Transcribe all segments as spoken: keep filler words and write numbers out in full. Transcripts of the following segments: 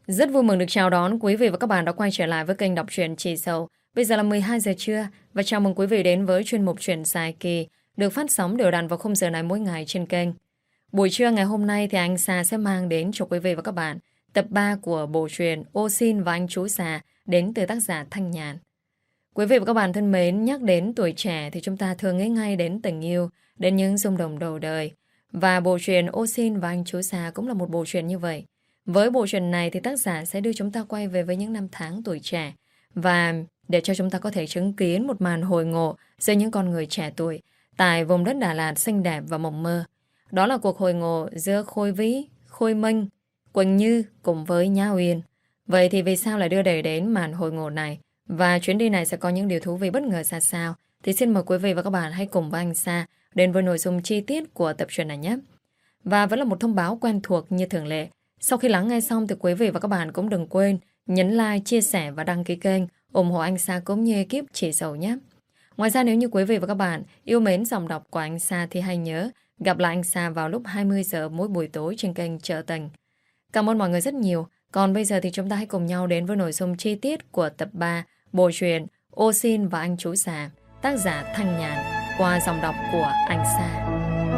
Rất vui mừng được chào đón quý vị và các bạn đã quay trở lại với kênh đọc truyện Chị Dậu. Bây giờ là mười hai giờ trưa và chào mừng quý vị đến với chuyên mục truyện dài kỳ được phát sóng đều đặn vào khung giờ này mỗi ngày trên kênh. Buổi trưa ngày hôm nay thì anh Sa sẽ mang đến cho quý vị và các bạn tập ba của bộ truyện Ô Xin và Anh Chú Già đến từ tác giả Thanh Nhàn. Quý vị và các bạn thân mến, nhắc đến tuổi trẻ thì chúng ta thường nghĩ ngay đến tình yêu, đến những rung động đầu đời. Và bộ truyện Ô Xin và Anh Chú Già cũng là một bộ truyện như vậy. Với bộ truyện này thì tác giả sẽ đưa chúng ta quay về với những năm tháng tuổi trẻ và để cho chúng ta có thể chứng kiến một màn hồi ngộ giữa những con người trẻ tuổi tại vùng đất Đà Lạt xinh đẹp và mộng mơ. Đó là cuộc hồi ngộ giữa Khôi Vĩ, Khôi Minh, Quỳnh Như cùng với Nhã Uyên. Vậy thì vì sao lại đưa đẩy đến màn hồi ngộ này? Và chuyến đi này sẽ có những điều thú vị bất ngờ ra sao? Thì xin mời quý vị và các bạn hãy cùng với anh Sa đến với nội dung chi tiết của tập truyện này nhé. Và vẫn là một thông báo quen thuộc như thường lệ. Sau khi lắng nghe xong thì quý vị và các bạn cũng đừng quên nhấn like, chia sẻ và đăng ký kênh ủng hộ anh Sa cũng như ekip Chị Dậu nhé. Ngoài ra nếu như quý vị và các bạn yêu mến giọng đọc của anh Sa thì hãy nhớ gặp lại anh Sa vào lúc hai mươi giờ mỗi buổi tối trên kênh Chợ Tình. Cảm ơn mọi người rất nhiều. Còn bây giờ thì chúng ta hãy cùng nhau đến với nội dung chi tiết của tập ba bộ truyện Ô Xin và Anh Chú Già, tác giả Thanh Nhàn qua giọng đọc của anh Sa.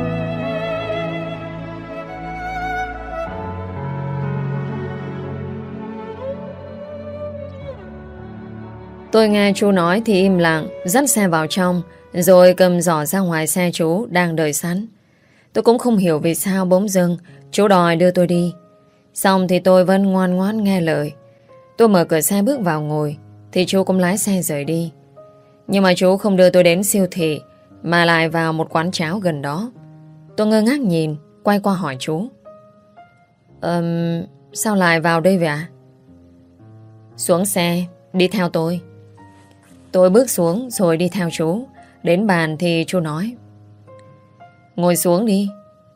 Tôi nghe chú nói thì im lặng, dắt xe vào trong, rồi cầm giỏ ra ngoài xe chú đang đợi sẵn. Tôi cũng không hiểu vì sao bỗng dưng chú đòi đưa tôi đi. Xong thì tôi vẫn ngoan ngoãn nghe lời. Tôi mở cửa xe bước vào ngồi thì chú cũng lái xe rời đi. Nhưng mà chú không đưa tôi đến siêu thị mà lại vào một quán cháo gần đó. Tôi ngơ ngác nhìn, quay qua hỏi chú. Ờm, sao lại vào đây vậy ạ? Xuống xe, đi theo tôi. Tôi bước xuống rồi đi theo chú. Đến bàn thì chú nói. Ngồi xuống đi.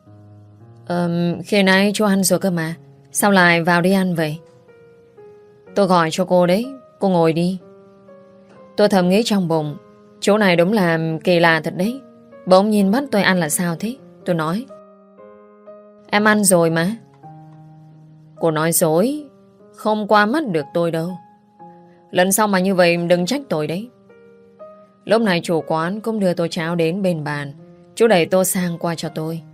Ờm, khi nãy chú ăn rồi cơ mà. Sao lại vào đi ăn vậy? Tôi gọi cho cô đấy. Cô ngồi đi. Tôi thầm nghĩ trong bụng, chỗ này đúng là kỳ lạ thật đấy. Bỗng nhìn bắt tôi ăn là sao thế? Tôi nói. Em ăn rồi mà. Cô nói dối. Không qua mắt được tôi đâu. Lần sau mà như vậy đừng trách tôi đấy. Lúc này chủ quán cũng đưa tôi cháo đến bên bàn. Chú đẩy tô sang qua cho tôi.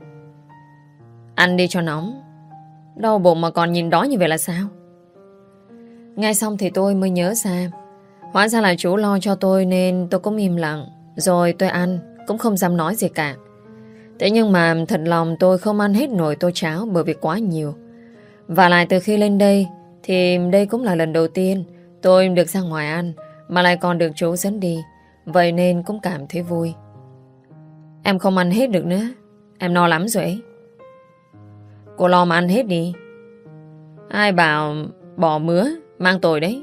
Ăn đi cho nóng. Đau bụng mà còn nhìn đói như vậy là sao? Nghe xong thì tôi mới nhớ ra, hóa ra là chú lo cho tôi nên tôi cũng im lặng. Rồi tôi ăn, cũng không dám nói gì cả. Thế nhưng mà thật lòng tôi không ăn hết nổi tô cháo bởi vì quá nhiều. Và lại từ khi lên đây thì đây cũng là lần đầu tiên tôi được ra ngoài ăn, mà lại còn được chú dẫn đi. Vậy nên cũng cảm thấy vui. Em không ăn hết được nữa. Em no lắm rồi ấy. Cô lo mà ăn hết đi. Ai bảo bỏ mứa mang tội đấy.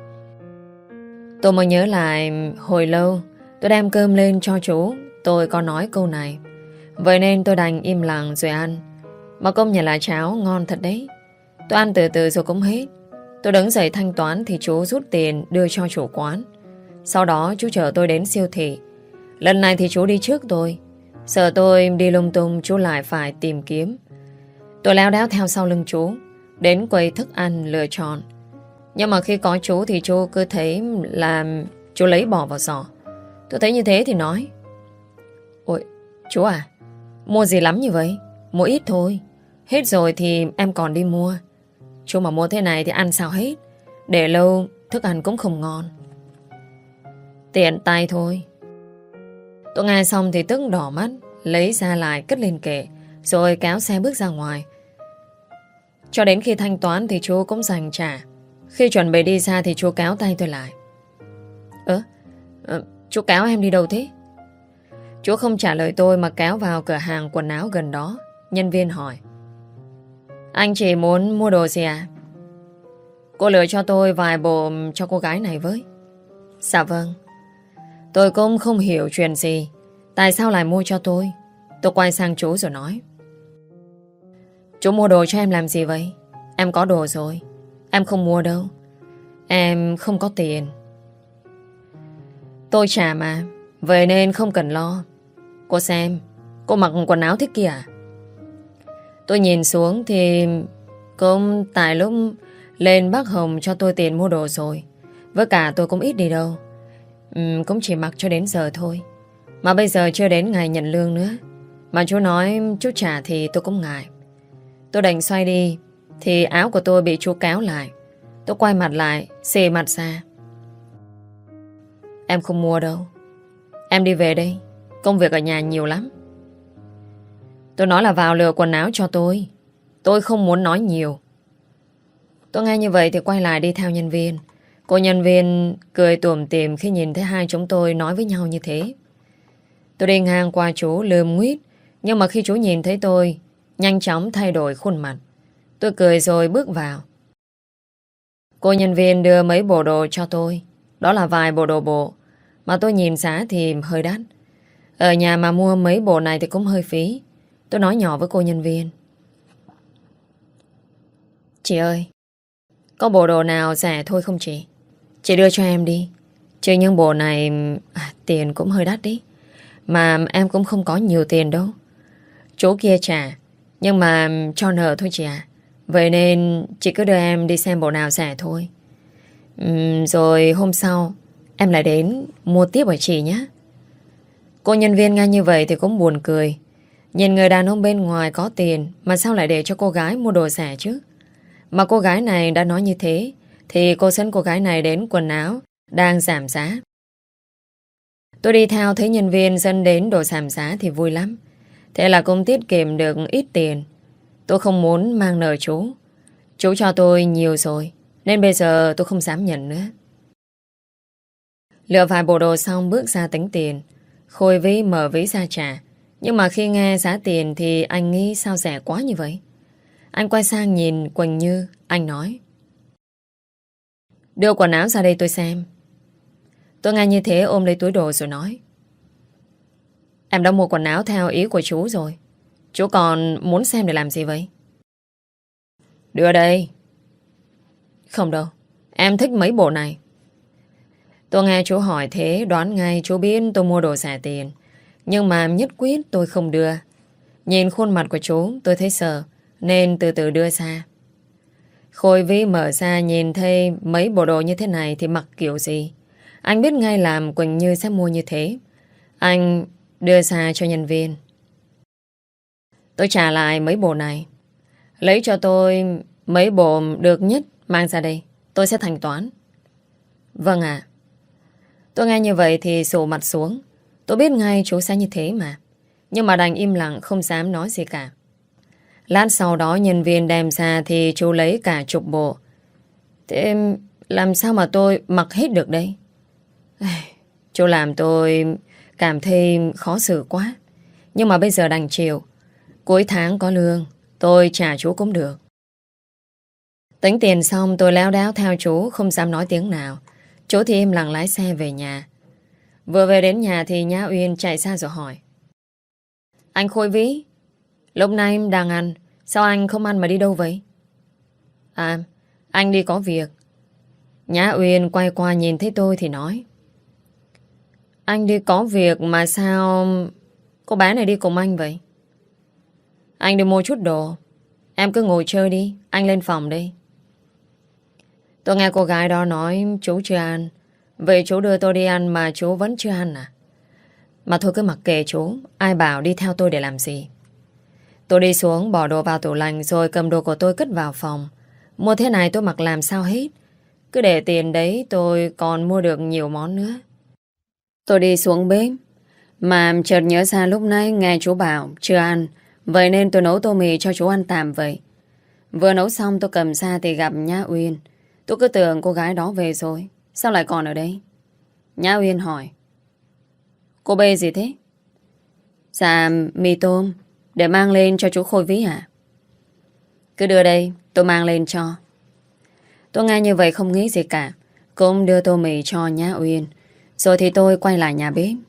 Tôi mới nhớ lại hồi lâu tôi đem cơm lên cho chú, tôi có nói câu này. Vậy nên tôi đành im lặng rồi ăn. Mà công nhận là cháo ngon thật đấy. Tôi ăn từ từ rồi cũng hết. Tôi đứng dậy thanh toán thì chú rút tiền đưa cho chủ quán. Sau đó chú chở tôi đến siêu thị. Lần này thì chú đi trước tôi. Sợ tôi đi lung tung chú lại phải tìm kiếm. Tôi léo đéo theo sau lưng chú đến quầy thức ăn lựa chọn. Nhưng mà khi có chú thì chú cứ thấy là chú lấy bỏ vào giỏ. Tôi thấy như thế thì nói. Ôi chú à, mua gì lắm như vậy? Mua ít thôi. Hết rồi thì em còn đi mua. Chú mà mua thế này thì ăn sao hết. Để lâu thức ăn cũng không ngon. Tiện tay thôi. Tôi nghe xong thì tức đỏ mắt, lấy ra lại cất lên kệ, rồi kéo xe bước ra ngoài. Cho đến khi thanh toán thì chú cũng dành trả. Khi chuẩn bị đi ra thì chú kéo tay tôi lại. Ơ, ờ, chú kéo em đi đâu thế? Chú không trả lời tôi mà kéo vào cửa hàng quần áo gần đó. Nhân viên hỏi. Anh chỉ muốn mua đồ gì à? Cô lựa cho tôi vài bộ cho cô gái này với. Dạ vâng. Tôi cũng không hiểu chuyện gì. Tại sao lại mua cho tôi? Tôi quay sang chú rồi nói. Chú mua đồ cho em làm gì vậy? Em có đồ rồi. Em không mua đâu. Em không có tiền. Tôi trả mà. Vậy nên không cần lo. Cô xem. Cô mặc quần áo thế kia à? Tôi nhìn xuống thì cũng tại lúc Lên bác Hồng cho tôi tiền mua đồ rồi. Với cả tôi cũng ít đi đâu. Ừm, cũng chỉ mặc cho đến giờ thôi. Mà bây giờ chưa đến ngày nhận lương nữa. Mà chú nói chú trả thì tôi cũng ngại. Tôi đành xoay đi thì áo của tôi bị chú kéo lại. Tôi quay mặt lại, xề mặt ra. Em không mua đâu. Em đi về đây. Công việc ở nhà nhiều lắm. Tôi nói là vào lựa quần áo cho tôi. Tôi không muốn nói nhiều. Tôi nghe như vậy thì quay lại đi theo nhân viên. Cô nhân viên cười tủm tỉm khi nhìn thấy hai chúng tôi nói với nhau như thế. Tôi đi ngang qua chú lườm nguyết. Nhưng mà khi chú nhìn thấy tôi, nhanh chóng thay đổi khuôn mặt. Tôi cười rồi bước vào. Cô nhân viên đưa mấy bộ đồ cho tôi. Đó là vài bộ đồ bộ mà tôi nhìn giá thì hơi đắt. Ở nhà mà mua mấy bộ này thì cũng hơi phí. Tôi nói nhỏ với cô nhân viên. Chị ơi, có bộ đồ nào rẻ thôi không chị? Chị đưa cho em đi. Chứ những bộ này à, tiền cũng hơi đắt đi. Mà em cũng không có nhiều tiền đâu. Chỗ kia trả, nhưng mà cho nợ thôi chị à. Vậy nên chị cứ đưa em đi xem bộ nào rẻ thôi. uhm, Rồi hôm sau em lại đến mua tiếp ở chị nhé. Cô nhân viên nghe như vậy thì cũng buồn cười. Nhìn người đàn ông bên ngoài có tiền mà sao lại để cho cô gái mua đồ rẻ chứ? Mà cô gái này đã nói như thế thì cô dẫn cô gái này đến quần áo đang giảm giá. Tôi đi theo thấy nhân viên dẫn đến đồ giảm giá thì vui lắm. Thế là cũng tiết kiệm được ít tiền. Tôi không muốn mang nợ chú. Chú cho tôi nhiều rồi, nên bây giờ tôi không dám nhận nữa. Lựa vài bộ đồ xong bước ra tính tiền. Khôi ví mở ví ra trả. Nhưng mà khi nghe giá tiền thì anh nghĩ sao rẻ quá như vậy. Anh quay sang nhìn Quỳnh Như. Anh nói: đưa quần áo ra đây tôi xem. Tôi nghe như thế ôm lấy túi đồ rồi nói: em đã mua quần áo theo ý của chú rồi. Chú còn muốn xem để làm gì vậy? Đưa đây. Không đâu, em thích mấy bộ này. Tôi nghe chú hỏi thế đoán ngay chú biết tôi mua đồ rẻ tiền. Nhưng mà nhất quyết tôi không đưa. Nhìn khuôn mặt của chú tôi thấy sợ, nên từ từ đưa ra. Khôi ví mở ra nhìn thấy mấy bộ đồ như thế này thì mặc kiểu gì. Anh biết ngay làm Quỳnh Như sẽ mua như thế. Anh đưa ra cho nhân viên. Tôi trả lại mấy bộ này. Lấy cho tôi mấy bộ được nhất mang ra đây. Tôi sẽ thanh toán. Vâng ạ. Tôi nghe như vậy thì sụ mặt xuống. Tôi biết ngay chú sẽ như thế mà. Nhưng mà đành im lặng không dám nói gì cả. Lát sau đó nhân viên đem ra thì chú lấy cả chục bộ. Thế làm sao mà tôi mặc hết được đây? Chú làm tôi cảm thấy khó xử quá. Nhưng mà bây giờ đành chịu. Cuối tháng có lương, tôi trả chú cũng được. Tính tiền xong tôi léo đáo theo chú, không dám nói tiếng nào. Chú thì im lặng lái xe về nhà. Vừa về đến nhà thì Nhã Uyên chạy ra rồi hỏi: anh Khôi Vĩ, lúc nay em đang ăn, sao anh không ăn mà đi đâu vậy? À, anh đi có việc. Nhã Uyên quay qua nhìn thấy tôi thì nói: anh đi có việc mà sao cô bé này đi cùng anh vậy? Anh đi mua chút đồ. Em cứ ngồi chơi đi, anh lên phòng đi. Tôi nghe cô gái đó nói chú chưa ăn. Vậy chú đưa tôi đi ăn mà chú vẫn chưa ăn à? Mà thôi cứ mặc kệ chú. Ai bảo đi theo tôi để làm gì? Tôi đi xuống bỏ đồ vào tủ lạnh rồi cầm đồ của tôi cất vào phòng. Mua thế này tôi mặc làm sao hết. Cứ để tiền đấy tôi còn mua được nhiều món nữa. Tôi đi xuống bếp mà chợt nhớ ra lúc nãy nghe chú bảo chưa ăn. Vậy nên tôi nấu tô mì cho chú ăn tạm vậy. Vừa nấu xong tôi cầm ra thì gặp Nhã Uyên. Tôi cứ tưởng cô gái đó về rồi. Sao lại còn ở đây? Nhã Uyên hỏi: cô bê gì thế? Dạ mì tôm để mang lên cho chú Khôi Vĩ hả? Cứ đưa đây tôi mang lên cho. Tôi nghe như vậy không nghĩ gì cả. Cũng đưa tô mì cho Nhã Uyên. Rồi thì tôi quay lại nhà bếp.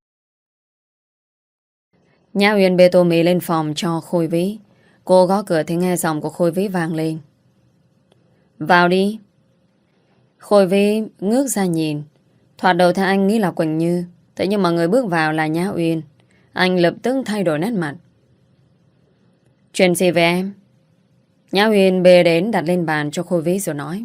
Nhã Uyên bê tô mì lên phòng cho Khôi Vĩ. Cô gõ cửa thì nghe giọng của Khôi Vĩ vang lên: vào đi. Khôi Vĩ ngước ra nhìn. Thoạt đầu thì anh nghĩ là Quỳnh Như. Thế nhưng mà người bước vào là Nhã Uyên. Anh lập tức thay đổi nét mặt. Chuyện gì về em? Nhã Huyền bê đến đặt lên bàn cho Khôi Vĩ rồi nói.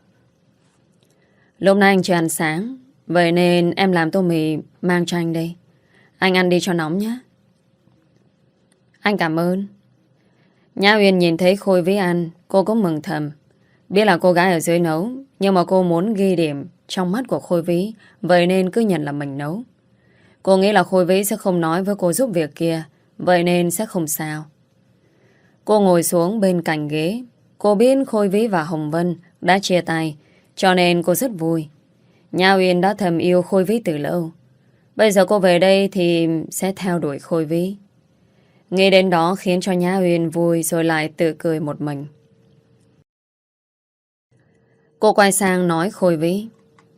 Lúc nay anh chưa ăn sáng, vậy nên em làm tô mì mang cho anh đây. Anh ăn đi cho nóng nhé. Anh cảm ơn. Nhã Huyền nhìn thấy Khôi Vĩ ăn, cô cũng mừng thầm. Biết là cô gái ở dưới nấu, nhưng mà cô muốn ghi điểm trong mắt của Khôi Vĩ, vậy nên cứ nhận là mình nấu. Cô nghĩ là Khôi Vĩ sẽ không nói với cô giúp việc kia, vậy nên sẽ không sao. Cô ngồi xuống bên cạnh ghế. Cô biết Khôi Vĩ và Hồng Vân đã chia tay, cho nên cô rất vui. Nhã Huyền đã thầm yêu Khôi Vĩ từ lâu. Bây giờ cô về đây thì sẽ theo đuổi Khôi Vĩ. Nghĩ đến đó khiến cho Nhã Huyền vui rồi lại tự cười một mình. Cô quay sang nói Khôi Vĩ.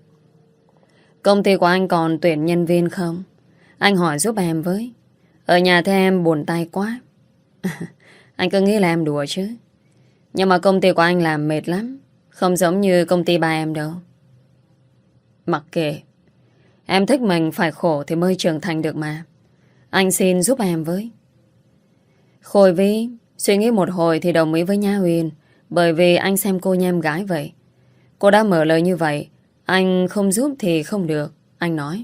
Công ty của anh còn tuyển nhân viên không? Anh hỏi giúp em với. Ở nhà thế em buồn tay quá. Anh cứ nghĩ là em đùa chứ. Nhưng mà công ty của anh làm mệt lắm. Không giống như công ty ba em đâu. Mặc kệ. Em thích mình phải khổ thì mới trưởng thành được mà. Anh xin giúp em với. Khôi Vĩ suy nghĩ một hồi thì đồng ý với Nhã Huyền, bởi vì anh xem cô như em gái vậy. Cô đã mở lời như vậy, anh không giúp thì không được. Anh nói.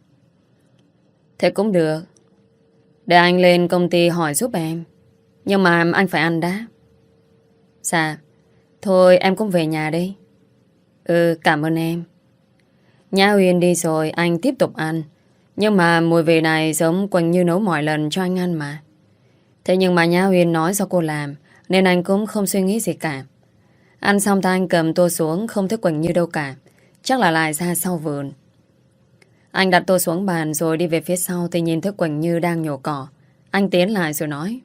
Thế cũng được. Để anh lên công ty hỏi giúp em. Nhưng mà anh phải ăn đã. Dạ. Thôi em cũng về nhà đi. Ừ, cảm ơn em. Nhã Huyền đi rồi anh tiếp tục ăn. Nhưng mà mùi vị này giống Quỳnh Như nấu mọi lần cho anh ăn mà. Thế nhưng mà Nhã Huyền nói do cô làm, nên anh cũng không suy nghĩ gì cả. Ăn xong thì anh cầm tô xuống, không thấy Quỳnh Như đâu cả. Chắc là lại ra sau vườn. Anh đặt tô xuống bàn rồi đi về phía sau thì nhìn thấy Quỳnh Như đang nhổ cỏ. Anh tiến lại rồi nói.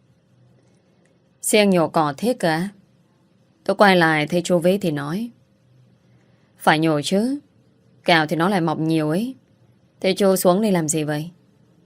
Siêng nhổ cỏ thế cả. Tôi quay lại thấy chú Vĩ thì nói. Phải nhổ chứ. Cào thì nó lại mọc nhiều ấy. Thế chú xuống đây làm gì vậy?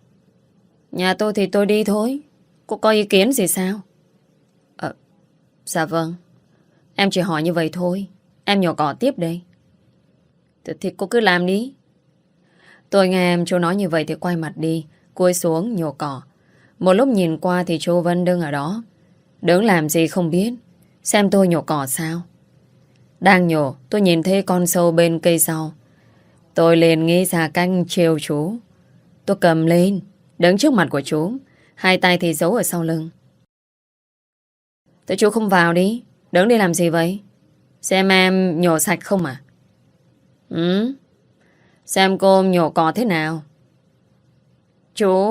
Nhà tôi thì tôi đi thôi. Cô có ý kiến gì sao? Ờ, dạ vâng. Em chỉ hỏi như vậy thôi. Em nhổ cỏ tiếp đây. Thì, thì cô cứ làm đi. Tôi nghe em chú nói như vậy thì quay mặt đi, cúi xuống nhổ cỏ. Một lúc nhìn qua thì chú Vân đứng ở đó. Đứng làm gì không biết. Xem tôi nhổ cỏ sao. Đang nhổ, tôi nhìn thấy con sâu bên cây sau. Tôi liền nghĩ ra cách trêu chú. Tôi cầm lên, đứng trước mặt của chú. Hai tay thì giấu ở sau lưng. Thế chú không vào đi. Đứng đi làm gì vậy? Xem em nhổ sạch không à? Ừ. Xem cô nhổ cỏ thế nào. Chú...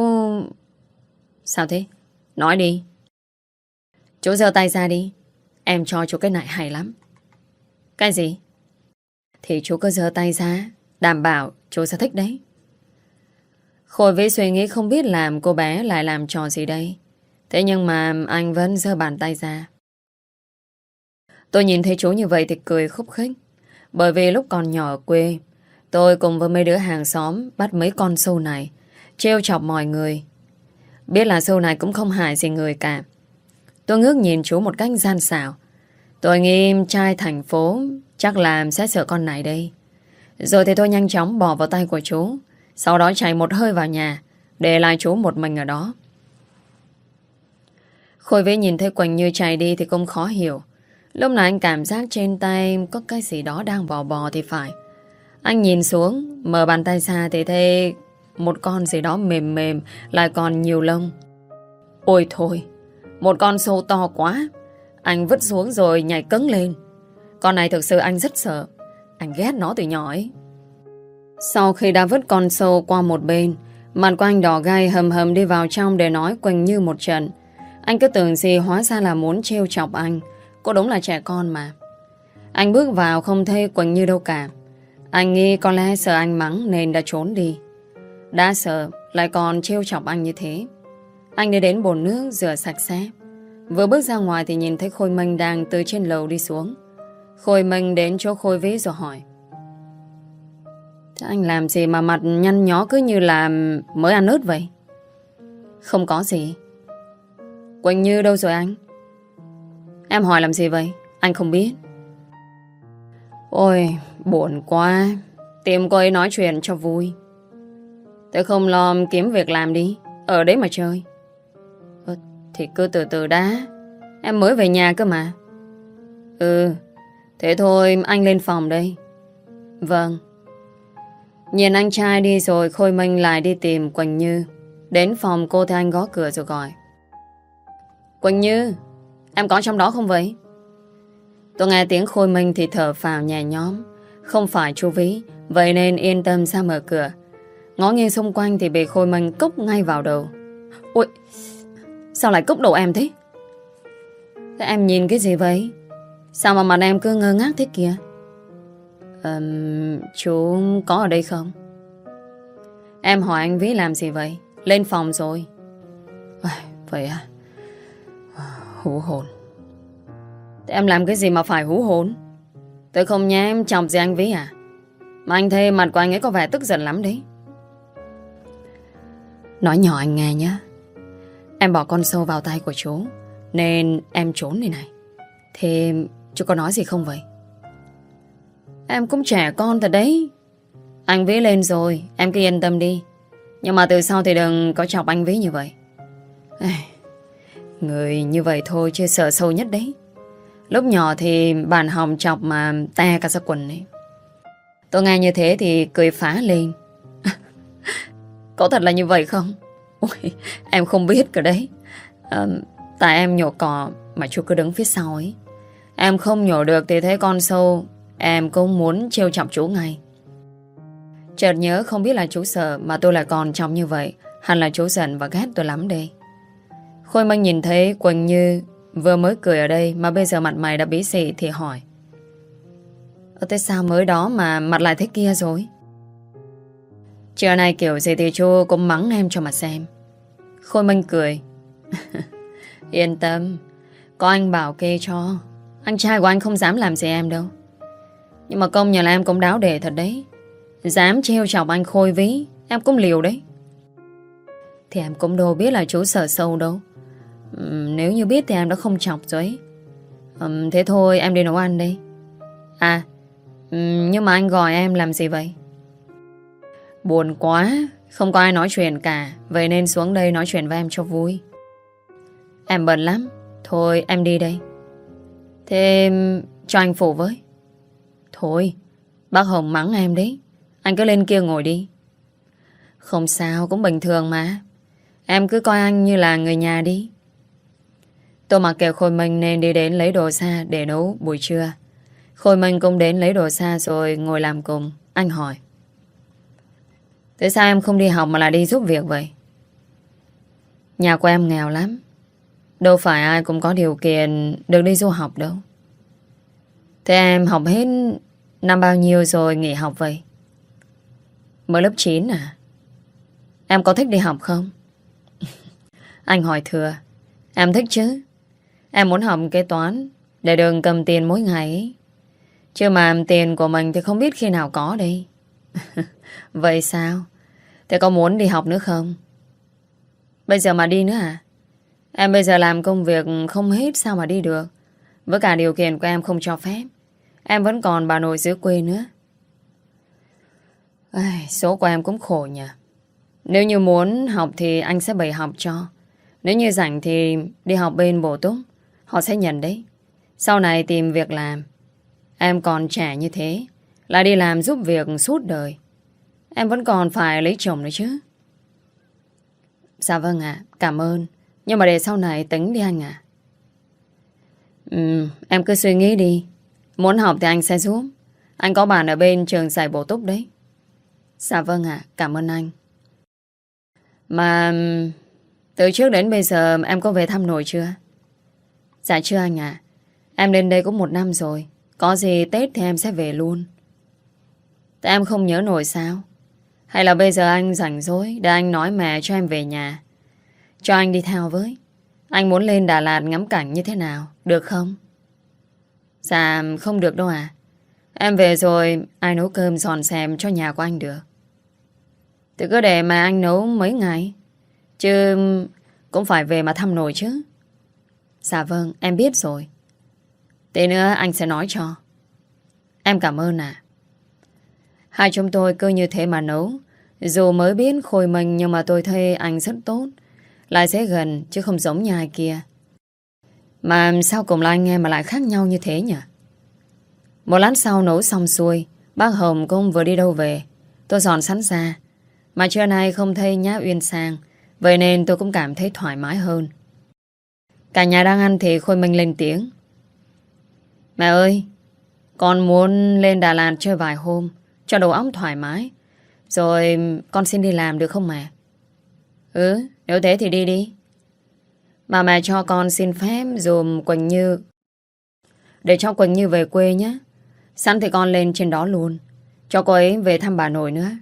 Sao thế? Nói đi. Chú giơ tay ra đi. Em cho chú cái này hay lắm. Cái gì? Thì chú cứ giơ tay ra. Đảm bảo chú sẽ thích đấy. Khôi Vĩ suy nghĩ không biết làm cô bé lại làm trò gì đây. Thế nhưng mà anh vẫn giơ bàn tay ra. Tôi nhìn thấy chú như vậy thì cười khúc khích. Bởi vì lúc còn nhỏ ở quê, tôi cùng với mấy đứa hàng xóm bắt mấy con sâu này, trêu chọc mọi người. Biết là sâu này cũng không hại gì người cả. Tôi ngước nhìn chú một cách gian xảo. Tôi nghĩ trai thành phố chắc là sẽ sợ con này đây. Rồi thì tôi nhanh chóng bỏ vào tay của chú. Sau đó chạy một hơi vào nhà, để lại chú một mình ở đó. Khôi Vĩ nhìn thấy Quỳnh Như chạy đi thì cũng khó hiểu. Lúc này anh cảm giác trên tay có cái gì đó đang bò bò thì phải. Anh nhìn xuống, mở bàn tay ra thì thấy một con gì đó mềm mềm, lại còn nhiều lông. Ôi thôi, một con sâu to quá. Anh vứt xuống rồi nhảy cẫng lên. Con này thực sự anh rất sợ. Anh ghét nó từ nhỏ ấy. Sau khi đã vứt con sâu qua một bên, mặt của anh đỏ gai hầm hầm đi vào trong để nói Quỳnh Như một trận. Anh cứ tưởng gì hóa ra là muốn trêu chọc anh. Cô đúng là trẻ con mà. Anh bước vào không thấy Quỳnh Như đâu cả. Anh nghĩ có lẽ sợ anh mắng nên đã trốn đi. Đã sợ lại còn trêu chọc anh như thế. Anh đi đến bồn nước rửa sạch sẽ. Vừa bước ra ngoài thì nhìn thấy Khôi Minh đang từ trên lầu đi xuống. Khôi Minh đến chỗ Khôi Vĩ rồi hỏi. Thế anh làm gì mà mặt nhăn nhó cứ như là mới ăn ớt vậy? Không có gì. Quỳnh Như đâu rồi anh? Em hỏi làm gì vậy? Anh không biết. Ôi, buồn quá. Tìm cô ấy nói chuyện cho vui. Thế không lo kiếm việc làm đi. Ở đấy mà chơi. Ờ, thì cứ từ từ đã. Em mới về nhà cơ mà. Ừ, thế thôi anh lên phòng đây. Vâng. Nhìn anh trai đi rồi Khôi Minh lại đi tìm Quỳnh Như. Đến phòng cô thì anh gõ cửa rồi gọi. Quỳnh Như, em có trong đó không vậy? Tôi nghe tiếng Khôi Minh thì thở phào nhẹ nhõm. Không phải chú Ví, vậy nên yên tâm ra mở cửa. Ngó nghiêng xung quanh thì bị Khôi Minh cốc ngay vào đầu. Ôi, sao lại cốc đầu em thế? Thế em nhìn cái gì vậy? Sao mà mặt em cứ ngơ ngác thế kìa? um, Chú có ở đây không? Em hỏi anh Ví làm gì vậy? Lên phòng rồi. À, vậy à? Hú hồn. Thế em làm cái gì mà phải hú hồn? Tôi không nhá em chọc gì anh Ví à? Mà anh thấy mặt của anh ấy có vẻ tức giận lắm đấy. Nói nhỏ anh nghe nhé. Em bỏ con sâu vào tay của chú nên em trốn đây này. Thế chú có nói gì không vậy? Em cũng trẻ con thật đấy. Anh Ví lên rồi, em cứ yên tâm đi. Nhưng mà từ sau thì đừng có chọc anh Ví như vậy. Người như vậy thôi chứ sợ sâu nhất đấy. Lúc nhỏ thì bàn hòng chọc mà te cả ra quần ấy. Tôi nghe như thế thì cười phá lên. Có thật là như vậy không? Ôi, em không biết cả đấy. à, Tại em nhổ cỏ mà chú cứ đứng phía sau ấy. Em không nhổ được thì thấy con sâu, em cũng muốn trêu chọc chú ngay. Chợt nhớ không biết là chú sợ mà tôi lại còn chọc như vậy, hẳn là chú giận và ghét tôi lắm đây. Khôi Minh nhìn thấy Quỳnh Như vừa mới cười ở đây mà bây giờ mặt mày đã bí xị thì hỏi. Ơ thế sao mới đó mà mặt lại thế kia rồi? Trưa nay kiểu gì thì chú cũng mắng em cho mà xem. Khôi Minh cười. Yên tâm, có anh bảo kê cho. Anh trai của anh không dám làm gì em đâu. Nhưng mà công nhận là em cũng đáo để thật đấy. Dám trêu chọc anh Khôi Ví, em cũng liều đấy. Thì em cũng đâu biết là chú sợ sâu đâu. uhm, Nếu như biết thì em đã không chọc rồi ấy. uhm, Thế thôi em đi nấu ăn đây. À uhm, nhưng mà anh gọi em làm gì vậy? Buồn quá, không có ai nói chuyện cả. Vậy nên xuống đây nói chuyện với em cho vui. Em bận lắm. Thôi em đi đây. Thế cho anh phụ với. Thôi, bác Hồng mắng em đấy. Anh cứ lên kia ngồi đi. Không sao, cũng bình thường mà. Em cứ coi anh như là người nhà đi. Tôi mặc kệ Khôi Minh nên đi đến lấy đồ xa để nấu buổi trưa. Khôi Minh cũng đến lấy đồ xa rồi ngồi làm cùng. Anh hỏi. Thế sao em không đi học mà lại đi giúp việc vậy? Nhà của em nghèo lắm. Đâu phải ai cũng có điều kiện được đi du học đâu. Thế em học hết năm bao nhiêu rồi nghỉ học vậy? Mới lớp chín à? Em có thích đi học không? Anh hỏi thừa. Em thích chứ. Em muốn học kế toán để đừng cầm tiền mỗi ngày ấy. Chứ mà tiền của mình thì không biết khi nào có đây. Vậy sao? Thế có muốn đi học nữa không? Bây giờ mà đi nữa à? Em bây giờ làm công việc không hết sao mà đi được. Với cả điều kiện của em không cho phép. Em vẫn còn bà nội dưới quê nữa. Ai, số của em cũng khổ nhỉ. Nếu như muốn học thì anh sẽ bày học cho. Nếu như rảnh thì đi học bên bổ túc. Họ sẽ nhận đấy. Sau này tìm việc làm. Em còn trẻ như thế, lại đi làm giúp việc suốt đời. Em vẫn còn phải lấy chồng nữa chứ. Dạ vâng ạ, cảm ơn. Nhưng mà để sau này tính đi anh ạ. Ừ, em cứ suy nghĩ đi. Muốn học thì anh sẽ giúp. Anh có bạn ở bên trường dạy bổ túc đấy. Dạ vâng ạ, cảm ơn anh. Mà từ trước đến bây giờ em có về thăm nội chưa? Dạ chưa anh ạ. Em lên đây cũng một năm rồi. Có gì Tết thì em sẽ về luôn. Tại em không nhớ nổi sao? Hay là bây giờ anh rảnh rỗi để anh nói mẹ cho em về nhà, cho anh đi theo với. Anh muốn lên Đà Lạt ngắm cảnh như thế nào, được không? Dạ không được đâu à. Em về rồi ai nấu cơm dọn dẹp cho nhà của anh được? Thì cứ để mà anh nấu mấy ngày. Chứ cũng phải về mà thăm nội chứ. Dạ vâng, em biết rồi. Tí nữa anh sẽ nói cho. Em cảm ơn ạ. Hai chúng tôi cứ như thế mà nấu. Dù mới biết Khôi Minh nhưng mà tôi thấy anh rất tốt. Lại sẽ gần chứ không giống nhà kia. Mà sao cùng là anh em mà lại khác nhau như thế nhỉ? Một lát sau nấu xong xuôi, bác Hồng cũng vừa đi đâu về. Tôi dọn sẵn ra. Mà trưa nay không thấy nhá Uyên sang, vậy nên tôi cũng cảm thấy thoải mái hơn. Cả nhà đang ăn thì Khôi Minh lên tiếng. Mẹ ơi, con muốn lên Đà Lạt chơi vài hôm, cho đầu óc thoải mái. Rồi con xin đi làm được không mẹ? Ừ, nếu thế thì đi đi. Mà mẹ cho con xin phép dùm Quỳnh Như, để cho Quỳnh Như về quê nhé. Sẵn thì con lên trên đó luôn, cho cô ấy về thăm bà nội nữa.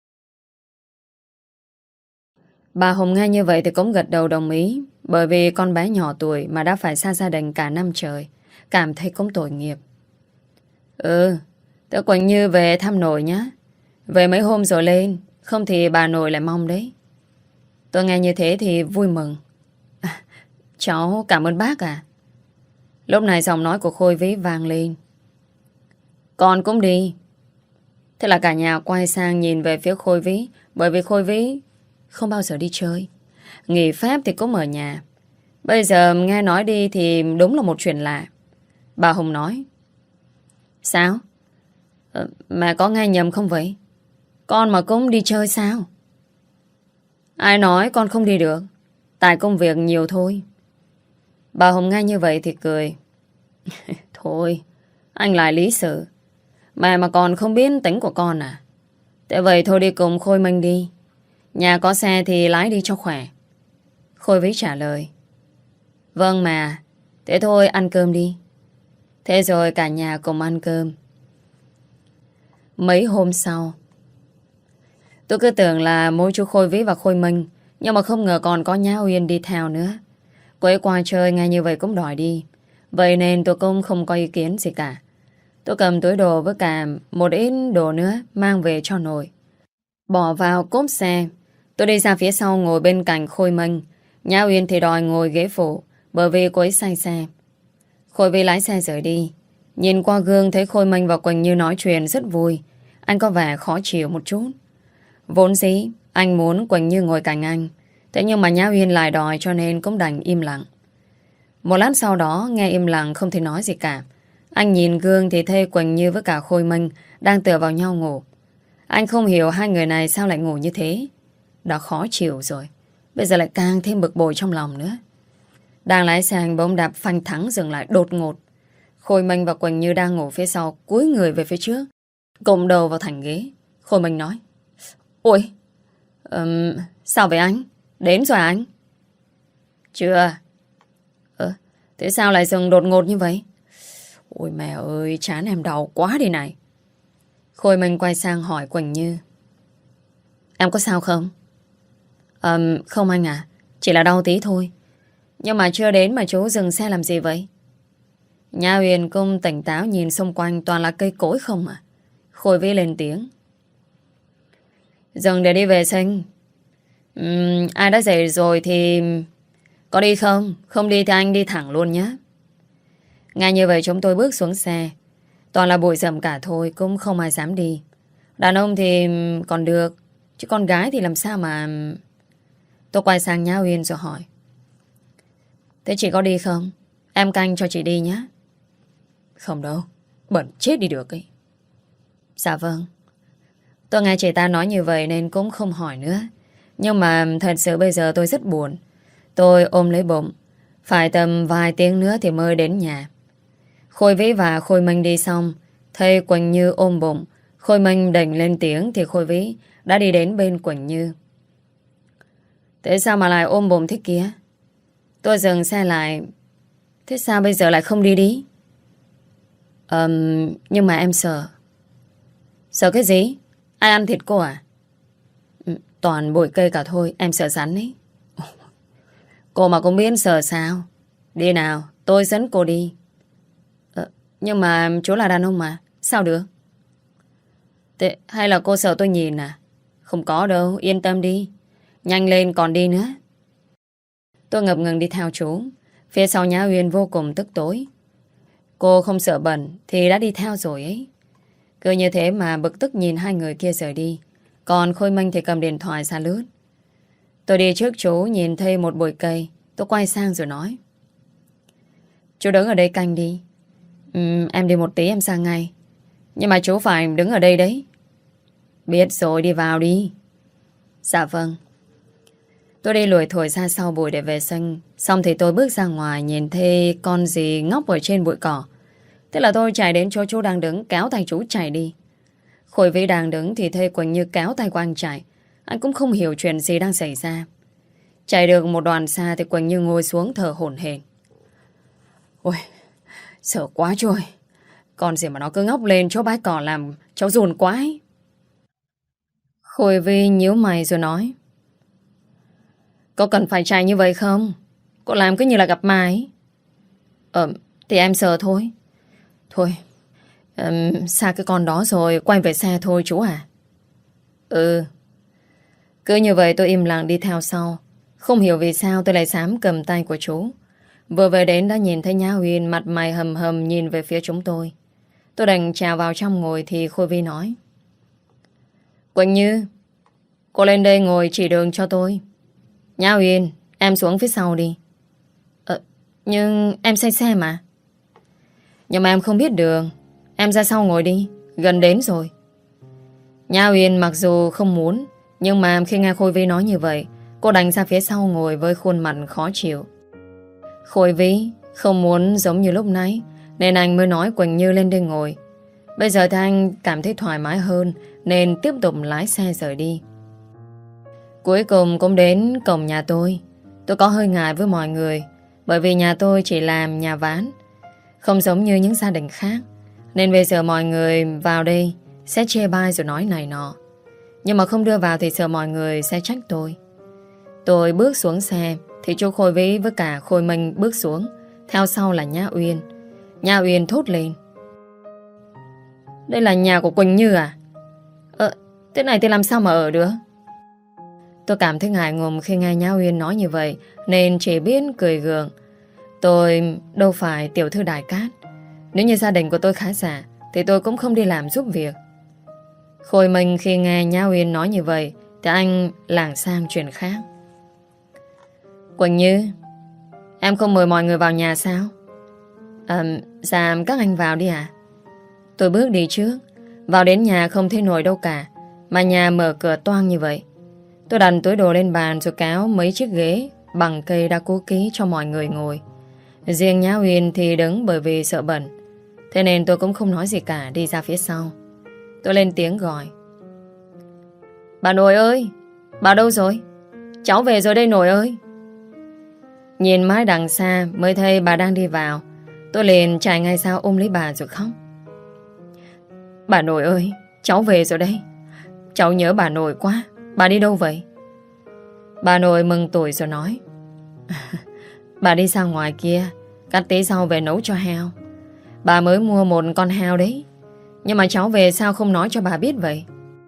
Bà Hồng nghe như vậy thì cũng gật đầu đồng ý. Bởi vì con bé nhỏ tuổi mà đã phải xa gia đình cả năm trời, cảm thấy cũng tội nghiệp. Ừ, tớ Quỳnh Như về thăm nội nhé. Về mấy hôm rồi lên, không thì bà nội lại mong đấy. Tôi nghe như thế thì vui mừng. À, cháu cảm ơn bác à. Lúc này giọng nói của Khôi Vĩ vang lên. Con cũng đi. Thế là cả nhà quay sang nhìn về phía Khôi Vĩ. Bởi vì Khôi Vĩ không bao giờ đi chơi, nghỉ phép thì cũng ở nhà. Bây giờ nghe nói đi thì đúng là một chuyện lạ. Bà Hồng nói. Sao? Ờ, mẹ có nghe nhầm không vậy? Con mà cũng đi chơi sao? Ai nói con không đi được? Tại công việc nhiều thôi. Bà Hồng nghe như vậy thì cười. Thôi, anh lại lý sự. Mẹ mà còn không biết tính của con à? Thế vậy thôi đi cùng Khôi Minh đi. Nhà có xe thì lái đi cho khỏe. Khôi Vĩ trả lời. Vâng mà. Thế thôi ăn cơm đi. Thế rồi cả nhà cùng ăn cơm. Mấy hôm sau, tôi cứ tưởng là mỗi chú Khôi Vĩ và Khôi Minh, nhưng mà không ngờ còn có Nhã Uyên đi theo nữa. Cô ấy qua chơi ngay như vậy cũng đòi đi. Vậy nên tôi cũng không có ý kiến gì cả. Tôi cầm túi đồ với cả một ít đồ nữa mang về cho nội, bỏ vào cốp xe. Tôi đi ra phía sau ngồi bên cạnh Khôi Minh. Nhã Uyên thì đòi ngồi ghế phụ, bởi vì cô ấy say xe. Khôi Vĩ lái xe rời đi. Nhìn qua gương thấy Khôi Minh và Quỳnh Như nói chuyện rất vui. Anh có vẻ khó chịu một chút. Vốn dĩ anh muốn Quỳnh Như ngồi cạnh anh, thế nhưng mà Nhã Uyên lại đòi, cho nên cũng đành im lặng. Một lát sau đó nghe im lặng không thể nói gì cả. Anh nhìn gương thì thấy Quỳnh Như với cả Khôi Minh đang tựa vào nhau ngủ. Anh không hiểu hai người này sao lại ngủ như thế. Đã khó chịu rồi, bây giờ lại càng thêm bực bội trong lòng nữa. Đang lái xe anh bỗng đạp phanh thắng dừng lại đột ngột. Khôi Minh và Quỳnh Như đang ngủ phía sau cúi người về phía trước, cụm đầu vào thành ghế. Khôi Minh nói. Ôi, um, sao vậy anh? Đến rồi anh? Chưa. Ờ, thế sao lại dừng đột ngột như vậy? Ôi mẹ ơi, trán em đau quá đi này. Khôi Minh quay sang hỏi Quỳnh Như. Em có sao không? um, Không anh à, chỉ là đau tí thôi. Nhưng mà chưa đến mà chú dừng xe làm gì vậy? Nhã Uyên cũng tỉnh táo nhìn xung quanh toàn là cây cối không à. Khôi Vĩ lên tiếng. Dừng để đi vệ sinh. uhm, Ai đã dậy rồi thì có đi không? Không đi thì anh đi thẳng luôn nhé. Ngay như vậy chúng tôi bước xuống xe. Toàn là bụi rậm cả thôi, cũng không ai dám đi. Đàn ông thì còn được, chứ con gái thì làm sao mà... Tôi quay sang Nhã Uyên rồi hỏi. Thế chị có đi không? Em canh cho chị đi nhé. Không đâu, bẩn chết đi được ấy. Dạ vâng. Tôi nghe chị ta nói như vậy nên cũng không hỏi nữa. Nhưng mà thật sự bây giờ tôi rất buồn. Tôi ôm lấy bụng. Phải tầm vài tiếng nữa thì mới đến nhà. Khôi Vĩ và Khôi Minh đi xong, thấy Quỳnh Như ôm bụng. Khôi Minh đành lên tiếng thì Khôi Vĩ đã đi đến bên Quỳnh Như. Thế sao mà lại ôm bụng thế kia? Tôi dừng xe lại. Thế sao bây giờ lại không đi đi? um, Nhưng mà em sợ. Sợ cái gì? Ai ăn thịt cô à? Toàn bụi cây cả thôi, em sợ rắn ấy. Cô mà cũng biết sợ sao? Đi nào, tôi dẫn cô đi. ờ, Nhưng mà chú là đàn ông mà, sao được? Thế, hay là cô sợ tôi nhìn à? Không có đâu, yên tâm đi. Nhanh lên còn đi nữa. Tôi ngập ngừng đi theo chú. Phía sau Nhã Uyên vô cùng tức tối. Cô không sợ bẩn thì đã đi theo rồi ấy. Cứ như thế mà bực tức nhìn hai người kia rời đi. Còn Khôi Minh thì cầm điện thoại ra lướt. Tôi đi trước chú nhìn thấy một bụi cây. Tôi quay sang rồi nói. Chú đứng ở đây canh đi. Ừ, em đi một tí em sang ngay. Nhưng mà chú phải đứng ở đây đấy. Biết rồi, đi vào đi. Dạ vâng. Tôi đi lùi thổi ra sau bụi để vệ sinh. Xong thì tôi bước ra ngoài, nhìn thấy con gì ngóc ở trên bụi cỏ. Thế là tôi chạy đến chỗ chú đang đứng, kéo tay chú chạy đi. Khôi Vĩ đang đứng thì thấy Quỳnh Như kéo tay của anh chạy. Anh cũng không hiểu chuyện gì đang xảy ra. Chạy được một đoạn xa thì Quỳnh Như ngồi xuống thở hổn hển. Ôi, sợ quá trời. Con gì mà nó cứ ngóc lên chỗ bãi cỏ làm cháu run quá ấy. Khôi Vĩ nhíu mày rồi nói. Có cần phải chạy như vậy không? Cô làm cứ như là gặp ma ấy. Ờ, thì em sợ thôi. Thôi, um, xa cái con đó rồi quay về xe thôi chú à. Ừ. Cứ như vậy tôi im lặng đi theo sau. Không hiểu vì sao tôi lại dám cầm tay của chú. Vừa về đến đã nhìn thấy Nhã Uyên mặt mày hầm hầm nhìn về phía chúng tôi. Tôi đành chào vào trong ngồi thì Khôi Vi nói. Quỳnh Như, cô lên đây ngồi chỉ đường cho tôi. Nhã Uyên, em xuống phía sau đi. Ờ, nhưng em say xe mà. Nhưng mà em không biết đường. Em ra sau ngồi đi, gần đến rồi. Nhã Uyên mặc dù không muốn, nhưng mà khi nghe Khôi Vi nói như vậy, cô đành ra phía sau ngồi với khuôn mặt khó chịu. Khôi Vi không muốn giống như lúc nãy, nên anh mới nói Quỳnh Như lên đây ngồi. Bây giờ thì anh cảm thấy thoải mái hơn, nên tiếp tục lái xe rời đi. Cuối cùng cũng đến cổng nhà tôi. Tôi có hơi ngại với mọi người, bởi vì nhà tôi chỉ làm nhà ván, không giống như những gia đình khác. Nên bây giờ mọi người vào đây sẽ chê bai rồi nói này nọ. Nhưng mà không đưa vào thì sợ mọi người sẽ trách tôi. Tôi bước xuống xe thì chú Khôi Vĩ với cả Khôi Minh bước xuống. Theo sau là Nhã Uyên. Nhã Uyên thốt lên. Đây là nhà của Quỳnh Như à? Ờ, thế này thì làm sao mà ở được? Tôi cảm thấy ngại ngùng khi nghe Nhã Uyên nói như vậy, nên chỉ biết cười gượng. Tôi đâu phải tiểu thư Đại Cát. Nếu như gia đình của tôi khá giả thì tôi cũng không đi làm giúp việc. Khôi Minh khi nghe Nhã Uyên nói như vậy thì anh lảng sang chuyện khác. Quỳnh Như, em không mời mọi người vào nhà sao? À, dạ các anh vào đi ạ. Tôi bước đi trước. Vào đến nhà không thấy nổi đâu cả, mà nhà mở cửa toang như vậy. Tôi đặt túi đồ lên bàn rồi kéo mấy chiếc ghế bằng cây đã cố ký cho mọi người ngồi. Riêng Nhã Uyên thì đứng bởi vì sợ bẩn. Thế nên tôi cũng không nói gì cả, đi ra phía sau. Tôi lên tiếng gọi. Bà nội ơi, bà đâu rồi? Cháu về rồi đây nội ơi. Nhìn mãi đằng xa mới thấy bà đang đi vào. Tôi liền chạy ngay sau ôm lấy bà rồi khóc. Bà nội ơi, cháu về rồi đây. Cháu nhớ bà nội quá. Bà đi đâu vậy? Bà nội mừng tuổi rồi nói. Bà đi ra ngoài kia, cắt tí sau về nấu cho heo. Bà mới mua một con heo đấy. Nhưng mà cháu về sao không nói cho bà biết vậy?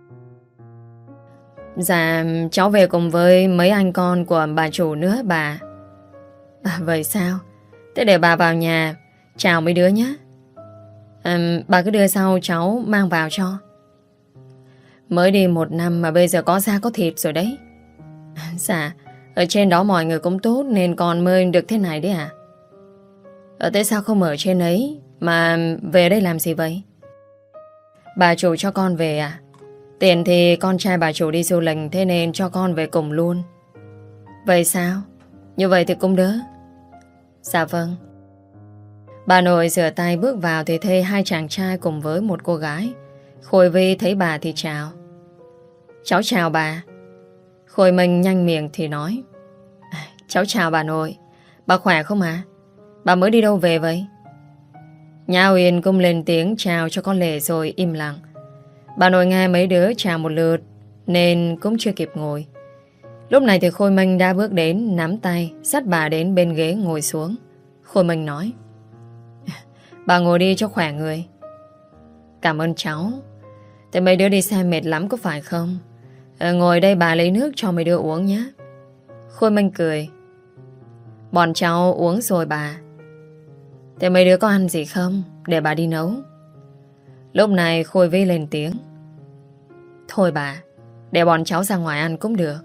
Dạ, cháu về cùng với mấy anh con của bà chủ nữa bà. À, vậy sao? Thế để bà vào nhà chào mấy đứa nhé. à, Bà cứ đưa sau cháu mang vào cho. Mới đi một năm mà bây giờ có da có thịt rồi đấy. Dạ, ở trên đó mọi người cũng tốt nên con mới được thế này đấy à? Ở thế sao không ở trên ấy mà về đây làm gì vậy? Bà chủ cho con về à? Tiền thì con trai bà chủ đi du lịch, thế nên cho con về cùng luôn. Vậy sao? Như vậy thì cũng đỡ. Dạ vâng. Bà nội rửa tay bước vào thì thấy hai chàng trai cùng với một cô gái. Khôi Vi thấy bà thì chào. Cháu chào bà. Khôi Minh nhanh miệng thì nói. Cháu chào bà nội. Bà khỏe không ạ? À? Bà mới đi đâu về vậy? Nhã Uyên cũng lên tiếng chào cho con Lệ rồi im lặng. Bà nội nghe mấy đứa chào một lượt nên cũng chưa kịp ngồi. Lúc này thì Khôi Minh đã bước đến, nắm tay dắt bà đến bên ghế ngồi xuống. Khôi Minh nói. Bà ngồi đi cho khỏe người. Cảm ơn cháu. Thế mấy đứa đi xe mệt lắm có phải không? À, ngồi đây bà lấy nước cho mấy đứa uống nhé. Khôi Minh cười. Bọn cháu uống rồi bà. Thế mấy đứa có ăn gì không? Để bà đi nấu. Lúc này Khôi Vi lên tiếng. Thôi bà, để bọn cháu ra ngoài ăn cũng được.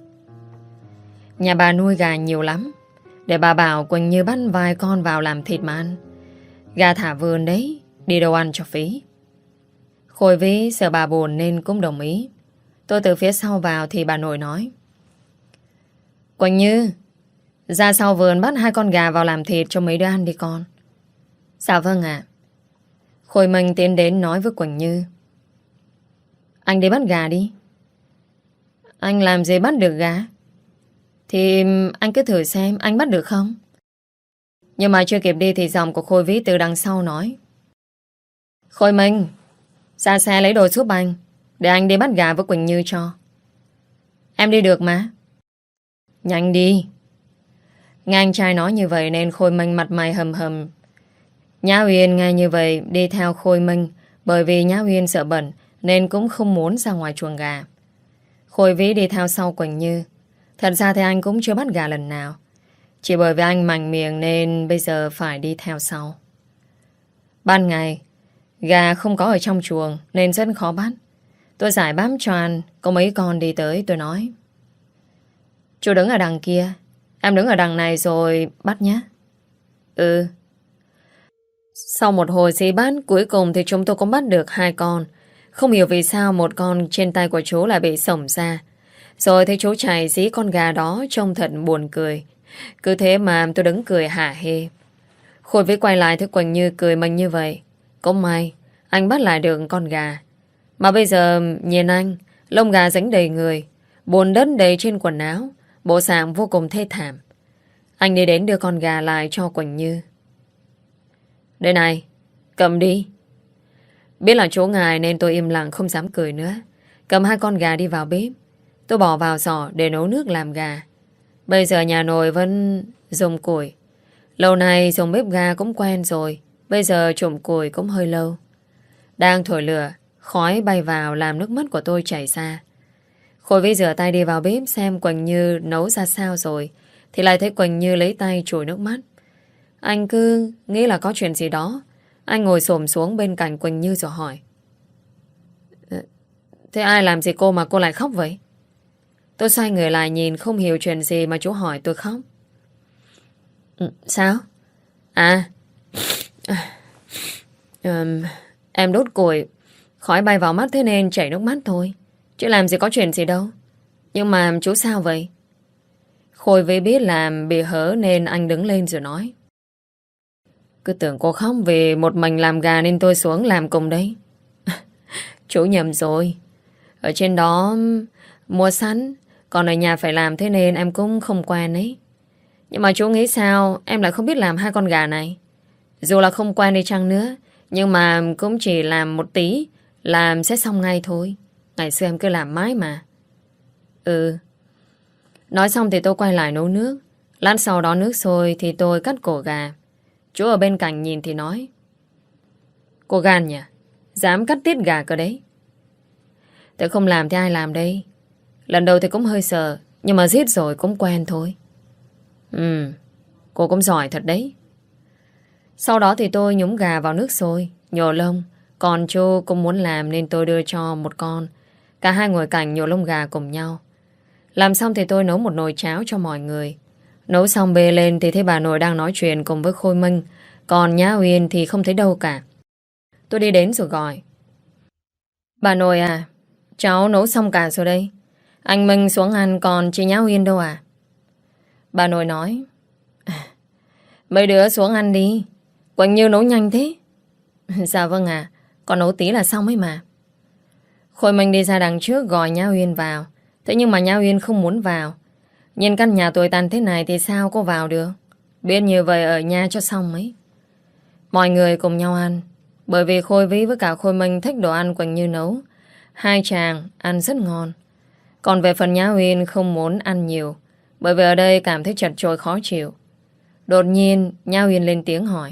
Nhà bà nuôi gà nhiều lắm. Để bà bảo Quỳnh Như bắt vài con vào làm thịt mà ăn. Gà thả vườn đấy, đi đâu ăn cho phí. Khôi Vĩ sợ bà buồn nên cũng đồng ý. Tôi từ phía sau vào thì bà nội nói: Quỳnh Như, ra sau vườn bắt hai con gà vào làm thịt cho mấy đứa ăn đi con. Dạ vâng ạ. Khôi Minh tiến đến nói với Quỳnh Như: Anh đi bắt gà đi. Anh làm gì bắt được gà? Thì anh cứ thử xem anh bắt được không. Nhưng mà chưa kịp đi thì giọng của Khôi Vĩ từ đằng sau nói: Khôi Minh, ra xe lấy đồ giúp anh, để anh đi bắt gà với Quỳnh Như cho. Em đi được mà. Nhanh đi. Nghe anh trai nói như vậy nên Khôi Minh mặt mày hầm hầm. Nhã Uyên nghe như vậy đi theo Khôi Minh, bởi vì Nhã Uyên sợ bẩn nên cũng không muốn ra ngoài chuồng gà. Khôi Vĩ đi theo sau Quỳnh Như. Thật ra thì anh cũng chưa bắt gà lần nào, chỉ bởi vì anh mạnh miệng nên bây giờ phải đi theo sau. Ban ngày gà không có ở trong chuồng nên rất khó bắt. Tôi giải bám cho ăn. Có mấy con đi tới tôi nói: Chú đứng ở đằng kia, em đứng ở đằng này rồi bắt nhé. Ừ. Sau một hồi xí bắt, cuối cùng thì chúng tôi cũng bắt được hai con. Không hiểu vì sao một con trên tay của chú lại bị sổng ra. Rồi thấy chú chạy dí con gà đó trông thật buồn cười. Cứ thế mà tôi đứng cười hả hê. Khôi Vĩ quay lại thấy Quỳnh Như cười mình như vậy. Cũng may anh bắt lại được con gà. Mà bây giờ nhìn anh, lông gà dính đầy người, bùn đất đầy trên quần áo, bộ dạng vô cùng thê thảm. Anh đi đến đưa con gà lại cho Quỳnh Như. Đây này, cầm đi. Biết là chỗ ngài nên tôi im lặng không dám cười nữa. Cầm hai con gà đi vào bếp. Tôi bỏ vào giỏ để nấu nước làm gà. Bây giờ nhà nồi vẫn dùng củi. Lâu nay dùng bếp ga cũng quen rồi. Bây giờ trộm củi cũng hơi lâu. Đang thổi lửa, khói bay vào làm nước mắt của tôi chảy ra. Khôi Vĩ rửa tay đi vào bếp xem Quỳnh Như nấu ra sao rồi, thì lại thấy Quỳnh Như lấy tay chùi nước mắt. Anh cứ nghĩ là có chuyện gì đó. Anh ngồi xổm xuống bên cạnh Quỳnh Như rồi hỏi: Thế ai làm gì cô mà cô lại khóc vậy? Tôi xoay người lại nhìn không hiểu chuyện gì mà chú hỏi tôi khóc. Ừ, sao? À, um, em đốt củi, khói bay vào mắt thế nên chảy nước mắt thôi. Chứ làm gì có chuyện gì đâu. Nhưng mà chú sao vậy? Khôi Vĩ biết làm bị hớ nên anh đứng lên rồi nói: Cứ tưởng cô khóc vì một mình làm gà nên tôi xuống làm cùng đấy. Chú nhầm rồi. Ở trên đó mua sẵn, còn ở nhà phải làm thế nên em cũng không quen ấy. Nhưng mà chú nghĩ sao em lại không biết làm hai con gà này? Dù là không quen đi chăng nữa, nhưng mà cũng chỉ làm một tí, làm sẽ xong ngay thôi. Ngày xưa em cứ làm mãi mà. Ừ. Nói xong thì tôi quay lại nấu nước. Lát sau đó nước sôi thì tôi cắt cổ gà. Chú ở bên cạnh nhìn thì nói: Cô gan nhỉ? Dám cắt tiết gà cơ đấy. Tôi không làm thì ai làm đây? Lần đầu thì cũng hơi sợ, nhưng mà giết rồi cũng quen thôi. Ừ, cô cũng giỏi thật đấy. Sau đó thì tôi nhúng gà vào nước sôi, nhổ lông. Còn chú cũng muốn làm nên tôi đưa cho một con. Cả hai ngồi cạnh nhổ lông gà cùng nhau. Làm xong thì tôi nấu một nồi cháo cho mọi người. Nấu xong bê lên thì thấy bà nội đang nói chuyện cùng với Khôi Minh. Còn Nhã Uyên thì không thấy đâu cả. Tôi đi đến rồi gọi: Bà nội à, cháu nấu xong cả rồi đây. Anh Minh xuống ăn, còn chị Nhã Uyên đâu à? Bà nội nói: Mấy đứa xuống ăn đi, Quỳnh Như nấu nhanh thế. Dạ vâng ạ, còn nấu tí là xong ấy mà. Khôi Minh đi ra đằng trước gọi Nhã Uyên vào. Thế nhưng mà Nhã Uyên không muốn vào. Nhìn căn nhà tồi tàn thế này thì sao cô vào được? Biết như vậy ở nhà cho xong ấy. Mọi người cùng nhau ăn. Bởi vì Khôi Vĩ với cả Khôi Minh thích đồ ăn Quỳnh Như nấu. Hai chàng ăn rất ngon. Còn về phần Nhã Uyên không muốn ăn nhiều, bởi vì ở đây cảm thấy chật chội khó chịu. Đột nhiên Nhã Uyên lên tiếng hỏi: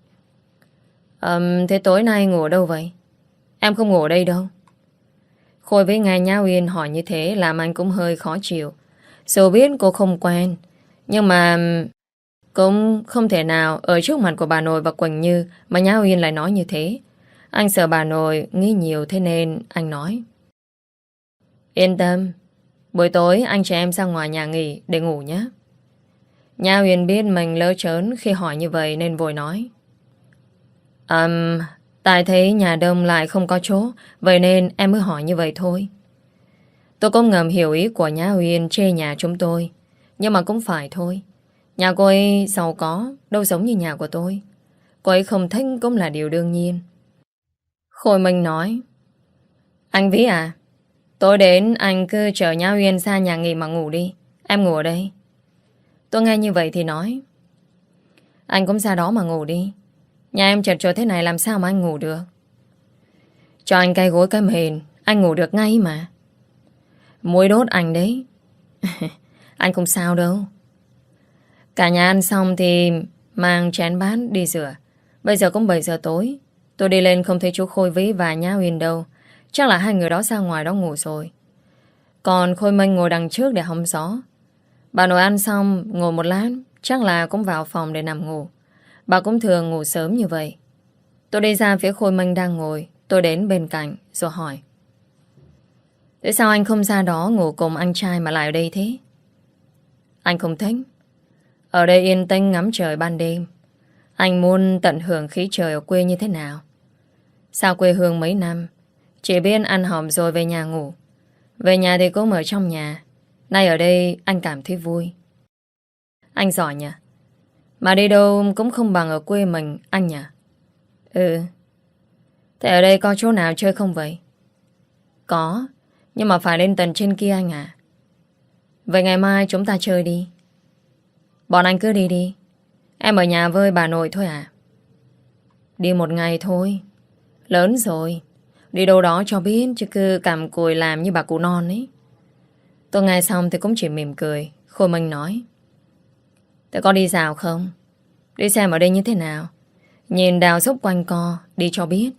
um, Thế tối nay ngủ ở đâu vậy? Em không ngủ ở đây đâu. Khôi Vĩ nghe Nhã Uyên hỏi như thế làm anh cũng hơi khó chịu. Dù biết cô không quen, nhưng mà cũng không thể nào ở trước mặt của bà nội và Quỳnh Như mà Nhã Uyên lại nói như thế. Anh sợ bà nội nghĩ nhiều thế nên anh nói: Yên tâm, buổi tối anh chị em ra ngoài nhà nghỉ để ngủ nhé. Nhã Uyên biết mình lỡ trớn khi hỏi như vậy nên vội nói: um, Tại thấy nhà đông lại không có chỗ, vậy nên em mới hỏi như vậy thôi. Tôi cũng ngầm hiểu ý của Nhã Uyên chê nhà chúng tôi. Nhưng mà cũng phải thôi. Nhà cô ấy giàu có, đâu giống như nhà của tôi. Cô ấy không thích cũng là điều đương nhiên. Khôi Minh nói: Anh Vĩ à, tối đến anh cứ chở Nhã Uyên ra nhà nghỉ mà ngủ đi. Em ngủ ở đây. Tôi nghe như vậy thì nói: Anh cũng ra đó mà ngủ đi. Nhà em chật chội thế này làm sao mà anh ngủ được. Cho anh cái gối cái mền, anh ngủ được ngay mà. Muối đốt anh đấy. Anh không sao đâu. Cả nhà ăn xong thì mang chén bát đi rửa. Bây giờ cũng bảy giờ tối. Tôi đi lên không thấy chú Khôi Vĩ và Nhã Uyên đâu. Chắc là hai người đó ra ngoài đó ngủ rồi. Còn Khôi Minh ngồi đằng trước để hóng gió. Bà nội ăn xong ngồi một lát, chắc là cũng vào phòng để nằm ngủ. Bà cũng thường ngủ sớm như vậy. Tôi đi ra phía Khôi Minh đang ngồi. Tôi đến bên cạnh rồi hỏi: Tại sao anh không ra đó ngủ cùng anh trai mà lại ở đây thế? Anh không thích. Ở đây yên tĩnh ngắm trời ban đêm. Anh muốn tận hưởng khí trời ở quê như thế nào. Sao quê hương mấy năm chỉ biết ăn hòm rồi về nhà ngủ. Về nhà thì cũng ở trong nhà. Nay ở đây anh cảm thấy vui. Anh giỏi nhỉ. Mà đi đâu cũng không bằng ở quê mình anh nhỉ. Ừ. Thế ở đây có chỗ nào chơi không vậy? Có. Nhưng mà phải lên tầng trên kia anh à. Vậy ngày mai chúng ta chơi đi. Bọn anh cứ đi đi. Em ở nhà với bà nội thôi à? Đi một ngày thôi. Lớn rồi. Đi đâu đó cho biết, chứ cứ cằm cùi làm như bà cụ non ấy. Tôi nghe xong thì cũng chỉ mỉm cười. Khôi Minh nói: Thế có đi dạo không? Đi xem ở đây như thế nào. Nhìn đào dốc quanh co. Đi cho biết.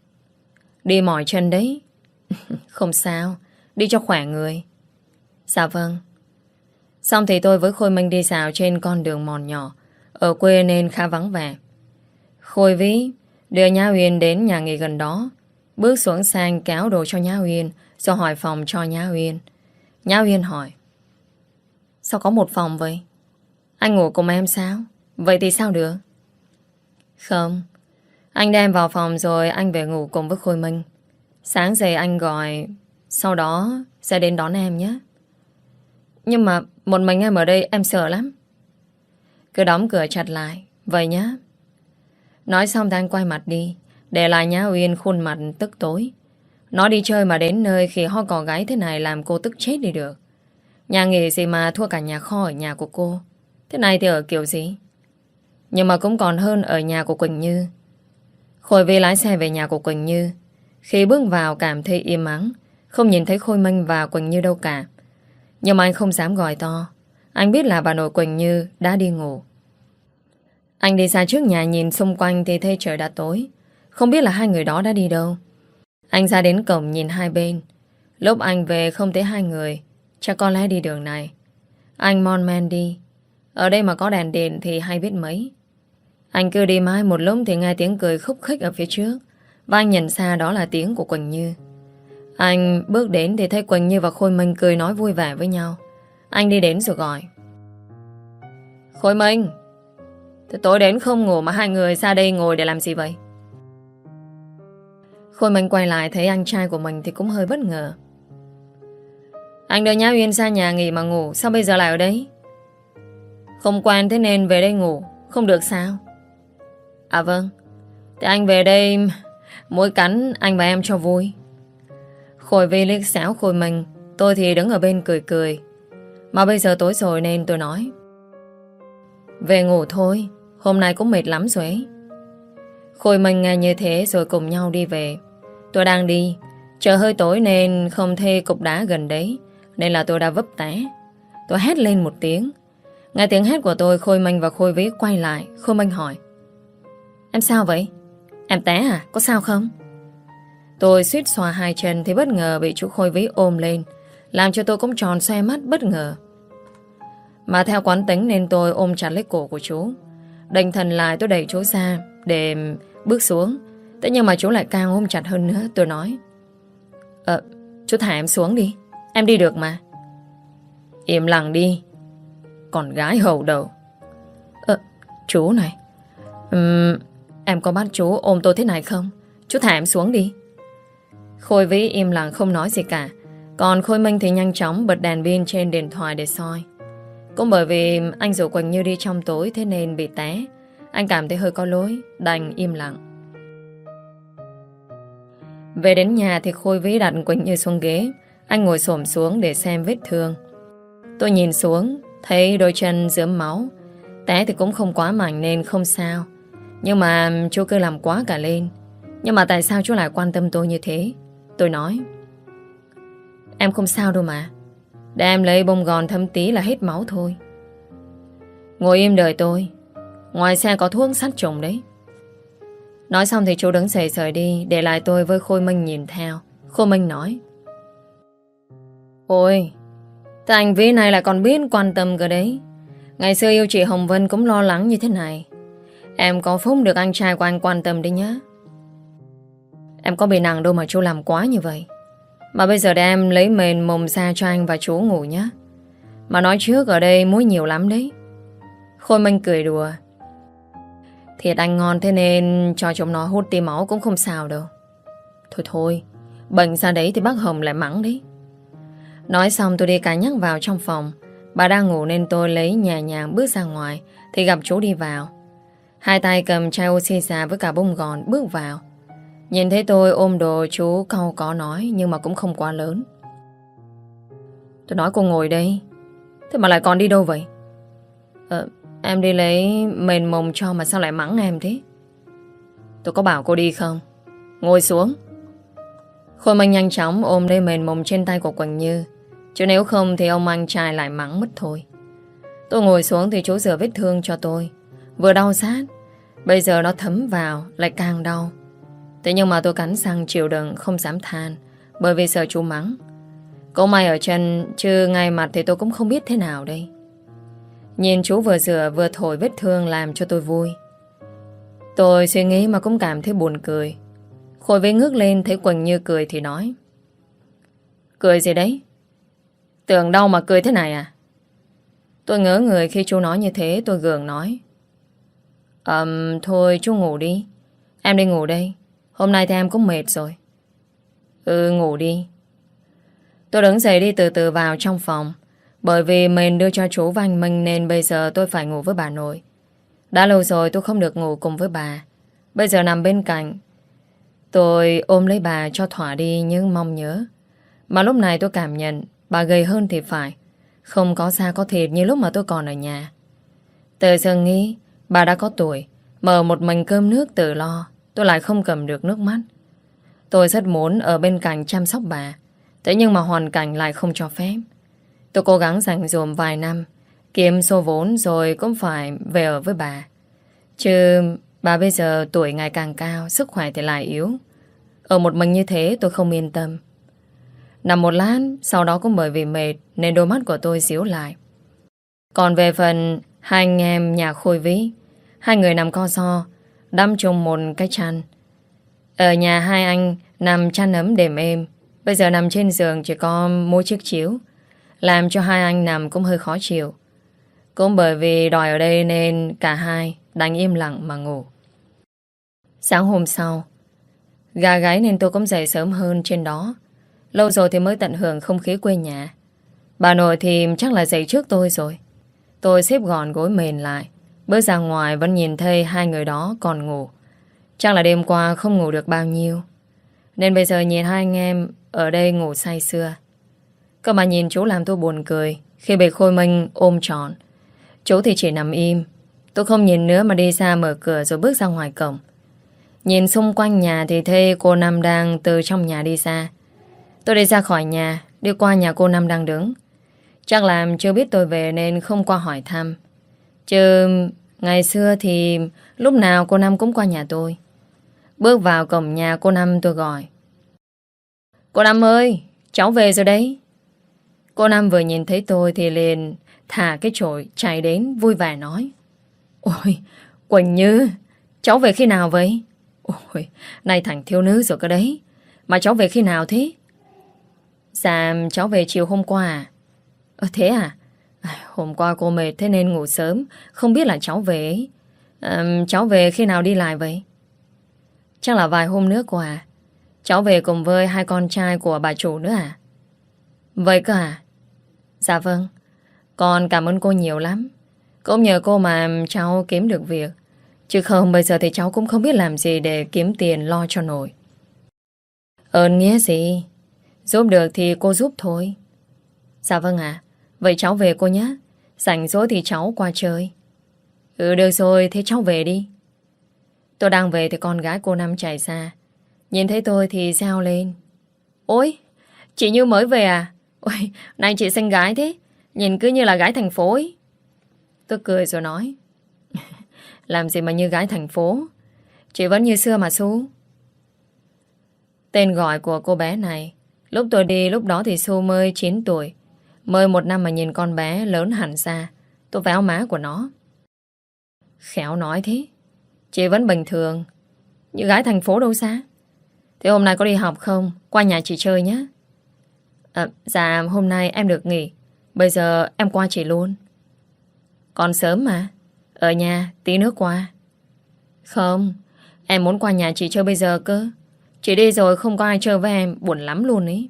Đi mỏi chân đấy. Không sao. Đi cho khỏe người. Dạ vâng. Xong thì tôi với Khôi Minh đi dạo trên con đường mòn nhỏ. Ở quê nên khá vắng vẻ. Khôi Vĩ đưa Nhã Uyên đến nhà nghỉ gần đó. Bước xuống sang kéo đồ cho Nhã Uyên, rồi hỏi phòng cho Nhã Uyên. Nhã Uyên hỏi: Sao có một phòng vậy? Anh ngủ cùng em sao? Vậy thì sao được? Không. Anh đem vào phòng rồi anh về ngủ cùng với Khôi Minh. Sáng dậy anh gọi, sau đó sẽ đến đón em nhé. Nhưng mà một mình em ở đây em sợ lắm. Cứ đóng cửa chặt lại. Vậy nhá. Nói xong thì anh quay mặt đi, để lại Nhã Uyên khuôn mặt tức tối. Nó đi chơi mà đến nơi khi ho cò gáy thế này làm cô tức chết đi được. Nhà nghỉ gì mà thua cả nhà kho ở nhà của cô. Thế này thì ở kiểu gì? Nhưng mà cũng còn hơn ở nhà của Quỳnh Như. Khôi Vĩ lái xe về nhà của Quỳnh Như. Khi bước vào cảm thấy im ắng, không nhìn thấy Khôi Minh và Quỳnh Như đâu cả. Nhưng mà anh không dám gọi to. Anh biết là bà nội Quỳnh Như đã đi ngủ. Anh đi ra trước nhà nhìn xung quanh thì thấy trời đã tối. Không biết là hai người đó đã đi đâu. Anh ra đến cổng nhìn hai bên. Lúc anh về không thấy hai người. Chắc có lẽ đi đường này. Anh mon men đi. Ở đây mà có đèn điện thì hay biết mấy. Anh cứ đi mãi một lúc thì nghe tiếng cười khúc khích ở phía trước. Và anh nhận ra đó là tiếng của Quỳnh Như. Anh bước đến thì thấy Quỳnh Như và Khôi Minh cười nói vui vẻ với nhau. Anh đi đến rồi gọi: Khôi Minh, thế tối đến không ngủ mà hai người ra đây ngồi để làm gì vậy? Khôi Minh quay lại thấy anh trai của mình thì cũng hơi bất ngờ. Anh đưa Nhã Uyên ra nhà nghỉ mà ngủ, sao bây giờ lại ở đây? Không quen thế nên về đây ngủ, không được sao? À vâng, thì anh về đây mỗi cắn anh và em cho vui. Khôi Vĩ liếc xéo Khôi Minh. Tôi thì đứng ở bên cười cười. Mà bây giờ tối rồi nên tôi nói: Về ngủ thôi, hôm nay cũng mệt lắm rồi ấy. Khôi Minh nghe như thế rồi cùng nhau đi về. Tôi đang đi, trời hơi tối nên không thấy cục đá gần đấy, nên là tôi đã vấp té. Tôi hét lên một tiếng. Nghe tiếng hét của tôi, Khôi Minh và Khôi Vĩ quay lại. Khôi Minh hỏi: Em sao vậy? Em té à? Có sao không? Tôi suýt xòa hai chân thì bất ngờ bị chú Khôi Vĩ ôm lên, làm cho tôi cũng tròn xoe mắt bất ngờ. Mà theo quán tính nên tôi ôm chặt lấy cổ của chú. Định thần lại tôi đẩy chú ra để bước xuống. Thế nhưng mà chú lại càng ôm chặt hơn nữa. Tôi nói: Ờ, chú thả em xuống đi, em đi được mà. Im lặng đi, con gái hầu đầu. Ờ, chú này, um, Em có bắt chú ôm tôi thế này không? Chú thả em xuống đi. Khôi Vĩ im lặng không nói gì cả. Còn Khôi Minh thì nhanh chóng bật đèn pin trên điện thoại để soi. Cũng bởi vì anh rủ Quỳnh Như đi trong tối, thế nên bị té. Anh cảm thấy hơi có lỗi, đành im lặng. Về đến nhà thì Khôi Vĩ đặt Quỳnh Như xuống ghế. Anh ngồi xổm xuống để xem vết thương. Tôi nhìn xuống, thấy đôi chân rớm máu. Té thì cũng không quá mạnh nên không sao. Nhưng mà chú cứ làm quá cả lên. Nhưng mà tại sao chú lại quan tâm tôi như thế? Tôi nói: Em không sao đâu mà. Để em lấy bông gòn thấm tí là hết máu thôi. Ngồi im đợi tôi. Ngoài xe có thuốc sát trùng đấy. Nói xong thì chú đứng dậy rời đi, để lại tôi với Khôi Minh nhìn theo. Khôi Minh nói: Ôi, thế anh Vĩ này lại còn biết quan tâm cơ đấy. Ngày xưa yêu chị Hồng Vân cũng lo lắng như thế này. Em có phúc được anh trai của anh quan tâm đấy nhá. Em có bị nặng đâu mà chú làm quá như vậy. Mà bây giờ để em lấy mền mồm ra cho anh và chú ngủ nhé. Mà nói trước ở đây muối nhiều lắm đấy. Khôi Minh cười đùa: Thiệt anh ngon thế nên cho chúng nó hút tí máu cũng không sao đâu. Thôi thôi, bệnh ra đấy thì bác Hồng lại mắng đấy. Nói xong tôi đi cả nhắc vào trong phòng. Bà đang ngủ nên tôi lấy nhẹ nhàng bước ra ngoài thì gặp chú đi vào. Hai tay cầm chai oxy già với cả bông gòn bước vào. Nhìn thấy tôi ôm đồ, chú cau có nói nhưng mà cũng không quá lớn. Tôi nói cô ngồi đây. Thế mà lại còn đi đâu vậy? Ờ, em đi lấy mền mồng cho mà sao lại mắng em thế? Tôi có bảo cô đi không? Ngồi xuống. Khôi Minh nhanh chóng ôm lấy mền mồng trên tay của Quỳnh Như. Chứ nếu không thì ông anh trai lại mắng mất thôi. Tôi ngồi xuống thì chú rửa vết thương cho tôi. Vừa đau sát, bây giờ nó thấm vào lại càng đau. Thế nhưng mà tôi cắn răng chịu đựng, không dám than, bởi vì sợ chú mắng. Có may ở chân, chứ ngay mặt thì tôi cũng không biết thế nào đây. Nhìn chú vừa rửa vừa thổi vết thương làm cho tôi vui. Tôi suy nghĩ mà cũng cảm thấy buồn cười. Khôi Vĩ ngước lên thấy Quỳnh Như cười thì nói: Cười gì đấy? Tưởng đau mà cười thế này à? Tôi ngỡ người khi chú nói như thế. Tôi gượng nói: Ờm, thôi chú ngủ đi. Em đi ngủ đây. Hôm nay thì em cũng mệt rồi. Ừ, ngủ đi. Tôi đứng dậy đi từ từ vào trong phòng. Bởi vì mình đưa cho chú và anh Minh nên bây giờ tôi phải ngủ với bà nội. Đã lâu rồi tôi không được ngủ cùng với bà. Bây giờ nằm bên cạnh, tôi ôm lấy bà cho thỏa đi những mong nhớ. Mà lúc này tôi cảm nhận bà gầy hơn thì phải. Không có da có thịt như lúc mà tôi còn ở nhà. Tự dưng nghĩ bà đã có tuổi, mở một mình cơm nước tự lo, tôi lại không cầm được nước mắt. Tôi rất muốn ở bên cạnh chăm sóc bà. Thế nhưng mà hoàn cảnh lại không cho phép. Tôi cố gắng dành dụm vài năm, kiếm số vốn rồi cũng phải về ở với bà. Chứ bà bây giờ tuổi ngày càng cao, sức khỏe thì lại yếu. Ở một mình như thế tôi không yên tâm. Nằm một lát, sau đó cũng bởi vì mệt nên đôi mắt của tôi díu lại. Còn về phần hai anh em nhà Khôi Vĩ, hai người nằm co ro, đâm chung một cái chăn. Ở nhà hai anh nằm chăn ấm đệm êm. Bây giờ nằm trên giường chỉ có mỗi chiếc chiếu, làm cho hai anh nằm cũng hơi khó chịu. Cũng bởi vì đòi ở đây nên cả hai đành im lặng mà ngủ. Sáng hôm sau, gà gáy nên tôi cũng dậy sớm hơn trên đó. Lâu rồi thì mới tận hưởng không khí quê nhà. Bà nội thì chắc là dậy trước tôi rồi. Tôi xếp gọn gối mền lại, bước ra ngoài vẫn nhìn thấy hai người đó còn ngủ. Chắc là đêm qua không ngủ được bao nhiêu, nên bây giờ nhìn hai anh em ở đây ngủ say sưa. Cơ mà nhìn chú làm tôi buồn cười khi bị Khôi Minh ôm trọn. Chú thì chỉ nằm im. Tôi không nhìn nữa mà đi ra mở cửa rồi bước ra ngoài cổng. Nhìn xung quanh nhà thì thấy cô Năm đang từ trong nhà đi ra. Tôi đi ra khỏi nhà, đi qua nhà cô Năm đang đứng. Chắc là chưa biết tôi về nên không qua hỏi thăm. Chứ ngày xưa thì lúc nào cô Năm cũng qua nhà tôi. Bước vào cổng nhà cô Năm tôi gọi: Cô Năm ơi, cháu về rồi đấy. Cô Năm vừa nhìn thấy tôi thì liền thả cái chổi chạy đến vui vẻ nói: Ôi, Quỳnh Như, cháu về khi nào vậy? Ôi, nay thành thiếu nữ rồi cơ đấy. Mà cháu về khi nào thế? Dạ, cháu về chiều hôm qua à? Ờ, thế à? À, hôm qua cô mệt thế nên ngủ sớm, không biết là cháu về ấy. À, cháu về khi nào đi lại vậy? Chắc là vài hôm nữa qua. Cháu về cùng với hai con trai của bà chủ nữa à? Vậy cơ à? Dạ vâng. Con cảm ơn cô nhiều lắm. Cũng nhờ cô mà cháu kiếm được việc. Chứ không bây giờ thì cháu cũng không biết làm gì để kiếm tiền lo cho nổi. Ơn nghĩa gì? Giúp được thì cô giúp thôi. Dạ vâng ạ. Vậy cháu về cô nhé. Rảnh rỗi thì cháu qua chơi. Ừ được rồi, thế cháu về đi. Tôi đang về thì con gái cô Năm chạy ra. Nhìn thấy tôi thì reo lên. Ôi, chị Như mới về à? Ôi, này chị xinh gái thế. Nhìn cứ như là gái thành phố ấy. Tôi cười rồi nói. Làm gì mà như gái thành phố. Chị vẫn như xưa mà Su. Tên gọi của cô bé này. Lúc tôi đi lúc đó thì Su mới chín tuổi. Mới một năm mà nhìn con bé lớn hẳn ra. Tôi véo má của nó. Khéo nói thế. Chị vẫn bình thường. Như gái thành phố đâu xa. Thế hôm nay có đi học không? Qua nhà chị chơi nhé. À, dạ hôm nay em được nghỉ. Bây giờ em qua chị luôn. Còn sớm mà. Ở nhà tí nữa qua. Không. Em muốn qua nhà chị chơi bây giờ cơ. Chị đi rồi không có ai chơi với em. Buồn lắm luôn ấy.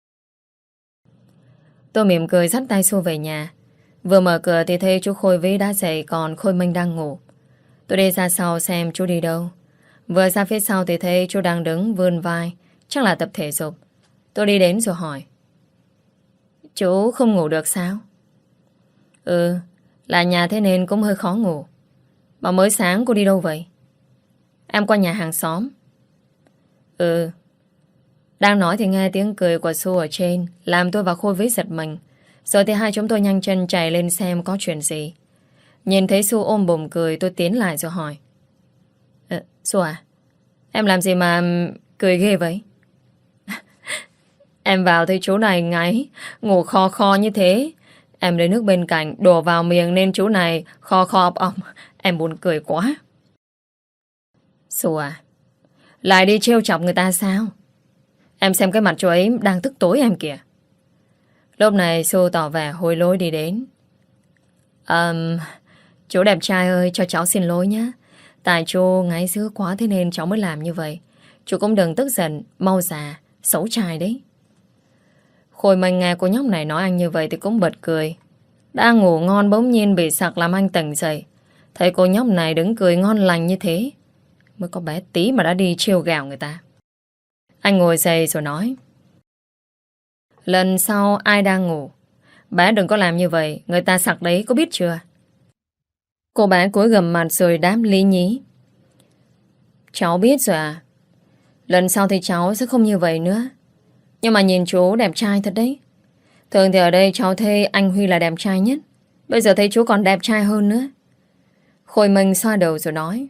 Tôi mỉm cười dắt tay Su về nhà. Vừa mở cửa thì thấy chú Khôi Vĩ đã dậy. Còn Khôi Minh đang ngủ. Tôi đi ra sau xem chú đi đâu. Vừa ra phía sau thì thấy chú đang đứng vươn vai. Chắc là tập thể dục. Tôi đi đến rồi hỏi. Chú không ngủ được sao? Ừ, là nhà thế nên cũng hơi khó ngủ. Mà mới sáng cô đi đâu vậy? Em qua nhà hàng xóm. Ừ. Đang nói thì nghe tiếng cười của Su ở trên, làm tôi và Khôi Vĩ giật mình. Rồi thì hai chúng tôi nhanh chân chạy lên xem có chuyện gì. Nhìn thấy Su ôm bụng cười, tôi tiến lại rồi hỏi. Ờ, Su à, em làm gì mà cười ghê vậy? Em vào thấy chú này ngáy, ngủ kho kho như thế. Em lấy nước bên cạnh đổ vào miệng nên chú này kho kho ọc ọc. Em buồn cười quá. Su à, lại đi trêu chọc người ta sao? Em xem cái mặt chú ấy đang tức tối em kìa. Lúc này Su tỏ vẻ hối lỗi đi đến. um, Chú đẹp trai ơi, cho cháu xin lỗi nhé. Tại chú ngáy dữ quá thế nên cháu mới làm như vậy. Chú cũng đừng tức giận, mau già, xấu trai đấy. Khôi Minh nghe cô nhóc này nói anh như vậy thì cũng bật cười. Đang ngủ ngon bỗng nhiên bị sặc làm anh tỉnh dậy. Thấy cô nhóc này đứng cười ngon lành như thế. Mới có bé tí mà đã đi trêu gào người ta. Anh ngồi dậy rồi nói. Lần sau ai đang ngủ, bé đừng có làm như vậy. Người ta sặc đấy có biết chưa? Cô bé cúi gằm mặt rồi đáp lý nhí. Cháu biết rồi à. Lần sau thì cháu sẽ không như vậy nữa. Nhưng mà nhìn chú đẹp trai thật đấy. Thường thì ở đây cháu thấy anh Huy là đẹp trai nhất. Bây giờ thấy chú còn đẹp trai hơn nữa. Khôi Minh xoa đầu rồi nói.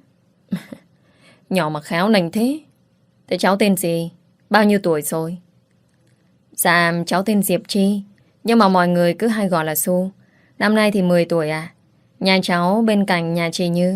Nhỏ mà khéo nành thế. Thế cháu tên gì? Bao nhiêu tuổi rồi? Dạ cháu tên Diệp Chi. Nhưng mà mọi người cứ hay gọi là Su. Năm nay thì mười tuổi à. Nhà cháu bên cạnh nhà chị Như.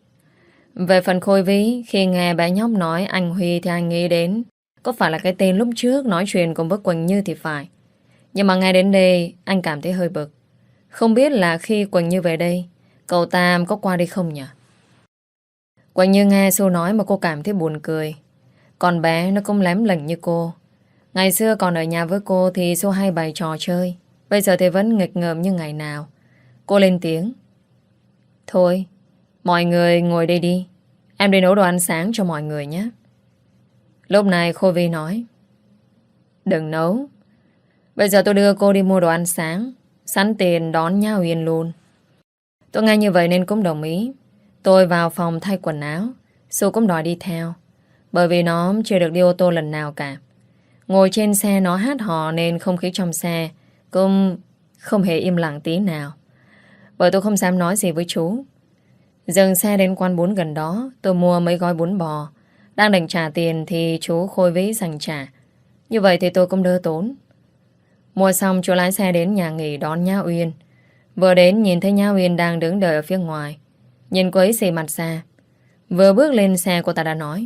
Về phần Khôi Vĩ, khi nghe bé nhóc nói anh Huy thì anh nghĩ đến có phải là cái tên lúc trước nói chuyện cùng với Quỳnh Như thì phải. Nhưng mà ngay đến đây anh cảm thấy hơi bực. Không biết là khi Quỳnh Như về đây cậu ta có qua đi không nhỉ? Quỳnh Như nghe Su nói mà cô cảm thấy buồn cười. Con bé nó cũng lém lỉnh như cô. Ngày xưa còn ở nhà với cô thì Su hay bày trò chơi. Bây giờ thì vẫn nghịch ngợm như ngày nào. Cô lên tiếng. Thôi, mọi người ngồi đây đi. Em đi nấu đồ ăn sáng cho mọi người nhé. Lúc này Khôi Vi nói. Đừng nấu. Bây giờ tôi đưa cô đi mua đồ ăn sáng. Sẵn tiền đón Nha Huyền luôn. Tôi nghe như vậy nên cũng đồng ý. Tôi vào phòng thay quần áo. Su cũng đòi đi theo. Bởi vì nó chưa được đi ô tô lần nào cả. Ngồi trên xe nó hát hò nên không khí trong xe cũng không hề im lặng tí nào. Bởi tôi không dám nói gì với chú. Dừng xe đến quán bún gần đó. Tôi mua mấy gói bún bò. Đang định trả tiền thì chú Khôi Vĩ dành trả. Như vậy thì tôi cũng đỡ tốn. Mua xong chú lái xe đến nhà nghỉ đón Nha Uyên. Vừa đến nhìn thấy Nha Uyên đang đứng đợi ở phía ngoài. Nhìn cô ấy xì mặt ra. Vừa bước lên xe cô ta đã nói.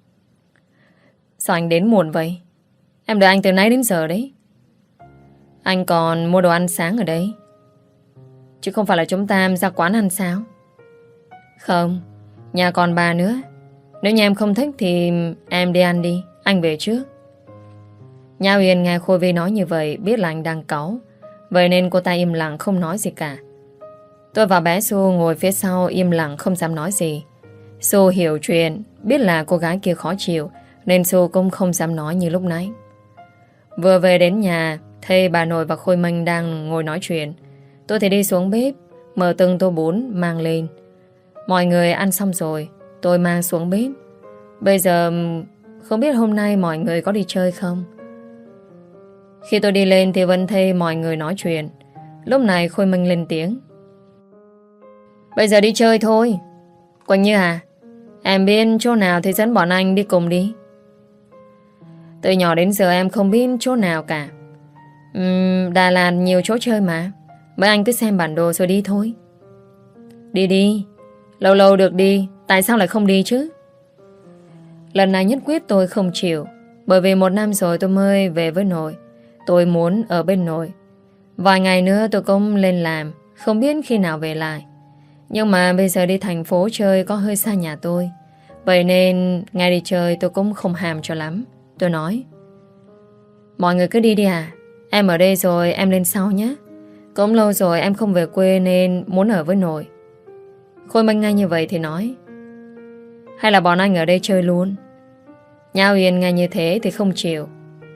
Sao anh đến muộn vậy? Em đợi anh từ nãy đến giờ đấy. Anh còn mua đồ ăn sáng ở đây. Chứ không phải là chúng ta ra quán ăn sao? Không, nhà còn bà nữa. Nếu như em không thích thì em đi ăn đi, anh về trước. Nhã Uyên nghe Khôi Vi nói như vậy, biết là anh đang cáu, vậy nên cô ta im lặng không nói gì cả. Tôi và bé Su ngồi phía sau im lặng không dám nói gì. Su hiểu chuyện, biết là cô gái kia khó chịu, nên Su cũng không dám nói như lúc nãy. Vừa về đến nhà, thấy bà nội và Khôi Minh đang ngồi nói chuyện. Tôi thì đi xuống bếp, mở từng tô bún mang lên. Mọi người ăn xong rồi, tôi mang xuống bếp. Bây giờ không biết hôm nay mọi người có đi chơi không. Khi tôi đi lên thì vẫn thấy mọi người nói chuyện. Lúc này Khôi Minh lên tiếng. Bây giờ đi chơi thôi. Quỳnh Như à, em biết chỗ nào thì dẫn bọn anh đi cùng đi. Từ nhỏ đến giờ em không biết chỗ nào cả. uhm, Đà Lạt nhiều chỗ chơi mà. Mấy anh cứ xem bản đồ rồi đi thôi. Đi đi, lâu lâu được đi, tại sao lại không đi chứ? Lần này nhất quyết tôi không chịu. Bởi vì một năm rồi tôi mới về với nội. Tôi muốn ở bên nội. Vài ngày nữa tôi cũng lên làm, không biết khi nào về lại. Nhưng mà bây giờ đi thành phố chơi có hơi xa nhà tôi. Vậy nên ngày đi chơi tôi cũng không hàm cho lắm. Tôi nói, mọi người cứ đi đi à, em ở đây rồi em lên sau nhé. Cũng lâu rồi em không về quê nên muốn ở với nội. Khôi Minh nghe như vậy thì nói, hay là bọn anh ở đây chơi luôn. Nhã Uyên nghe như thế thì không chịu.